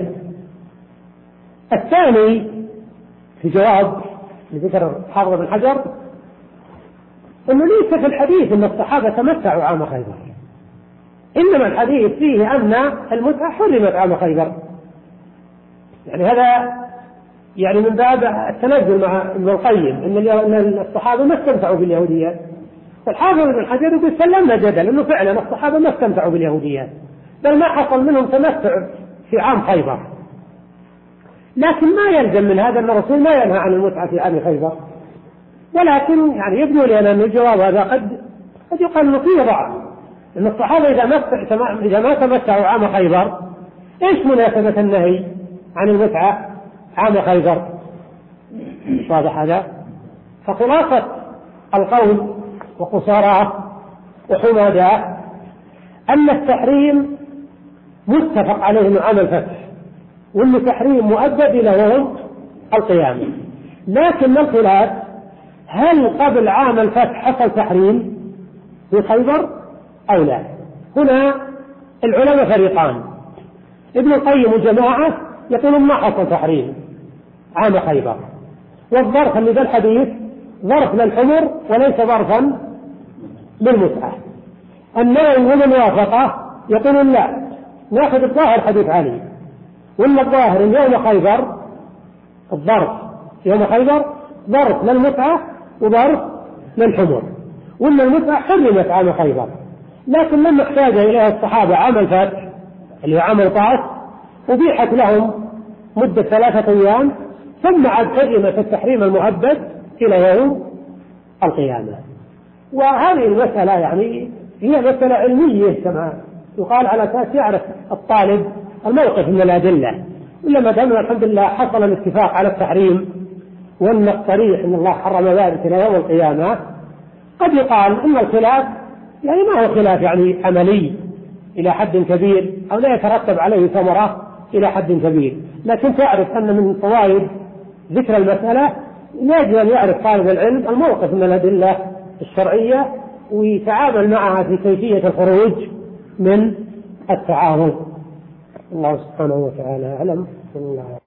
الثاني في جواب لذكر حافظ بن حجر انه ليس في الحديث ان الصحابه تمتعوا عام خيبر، انما الحديث فيه ان المتعه حرمت عام خيبر. يعني هذا يعني من باب التنزل مع ابن القيم ان الصحابه ما استمتعوا باليهوديات. فالحافظ بن حجر يقول سلمنا جدل انه فعلا الصحابه ما استمتعوا باليهوديات، بل ما حصل منهم تمتع في عام خيبر. لكن ما يلزم من هذا أن الرسول ما ينهى عن المتعة في عام خيبر، ولكن يعني يبدو لنا أن الجواب هذا قد قد يقال أنه فيه ضعف، أن الصحابة إذا ما إذا ما تمتعوا عام خيبر إيش مناسبة النهي عن المتعة عام خيبر؟ واضح هذا؟ فخلاصة القول وقصاراه وحماداه أن التحريم متفق عليه من عام الفتح، وأن تحريم مؤبد إلى يوم القيامة. لكن الخلاف هل قبل عام الفتح حصل تحريم في خيبر أو لا؟ هنا العلماء فريقان، ابن القيم وجماعة يقولون ما حصل تحريم عام خيبر، والظرف اللي بالحديث ظرف للحمر وليس ظرفا للمتعة. النووي ومن وافقه يقولون لا، ناخذ الظاهر حديث علي، وإن الظاهر يوم خيبر الظرف يوم خيبر ظرف للمتعة وظرف للحمر، وإن المتعة حرمت عام خيبر، لكن لما احتاج إليها الصحابة عام الفتح اللي هو عام الطاس أبيحت لهم مدة ثلاثة أيام، ثم عاد حرمت التحريم المؤبد إلى يوم القيامة. وهذه المسألة يعني هي مسألة علمية كما يقال، على أساس يعرف الطالب الموقف من الأدلة، إلا ما دام الحمد لله حصل الاتفاق على التحريم وأن الصريح أن الله حرم ذلك إلى يوم القيامة، قد يقال أن الخلاف يعني ما هو خلاف يعني عملي إلى حد كبير أو لا يترتب عليه ثمرة إلى حد كبير، لكن تعرف أن من فوائد ذكر المسألة يجب أن يعرف طالب العلم الموقف من الأدلة الشرعية ويتعامل معها في كيفية الخروج من التعارض. الله سبحانه وتعالى أعلم.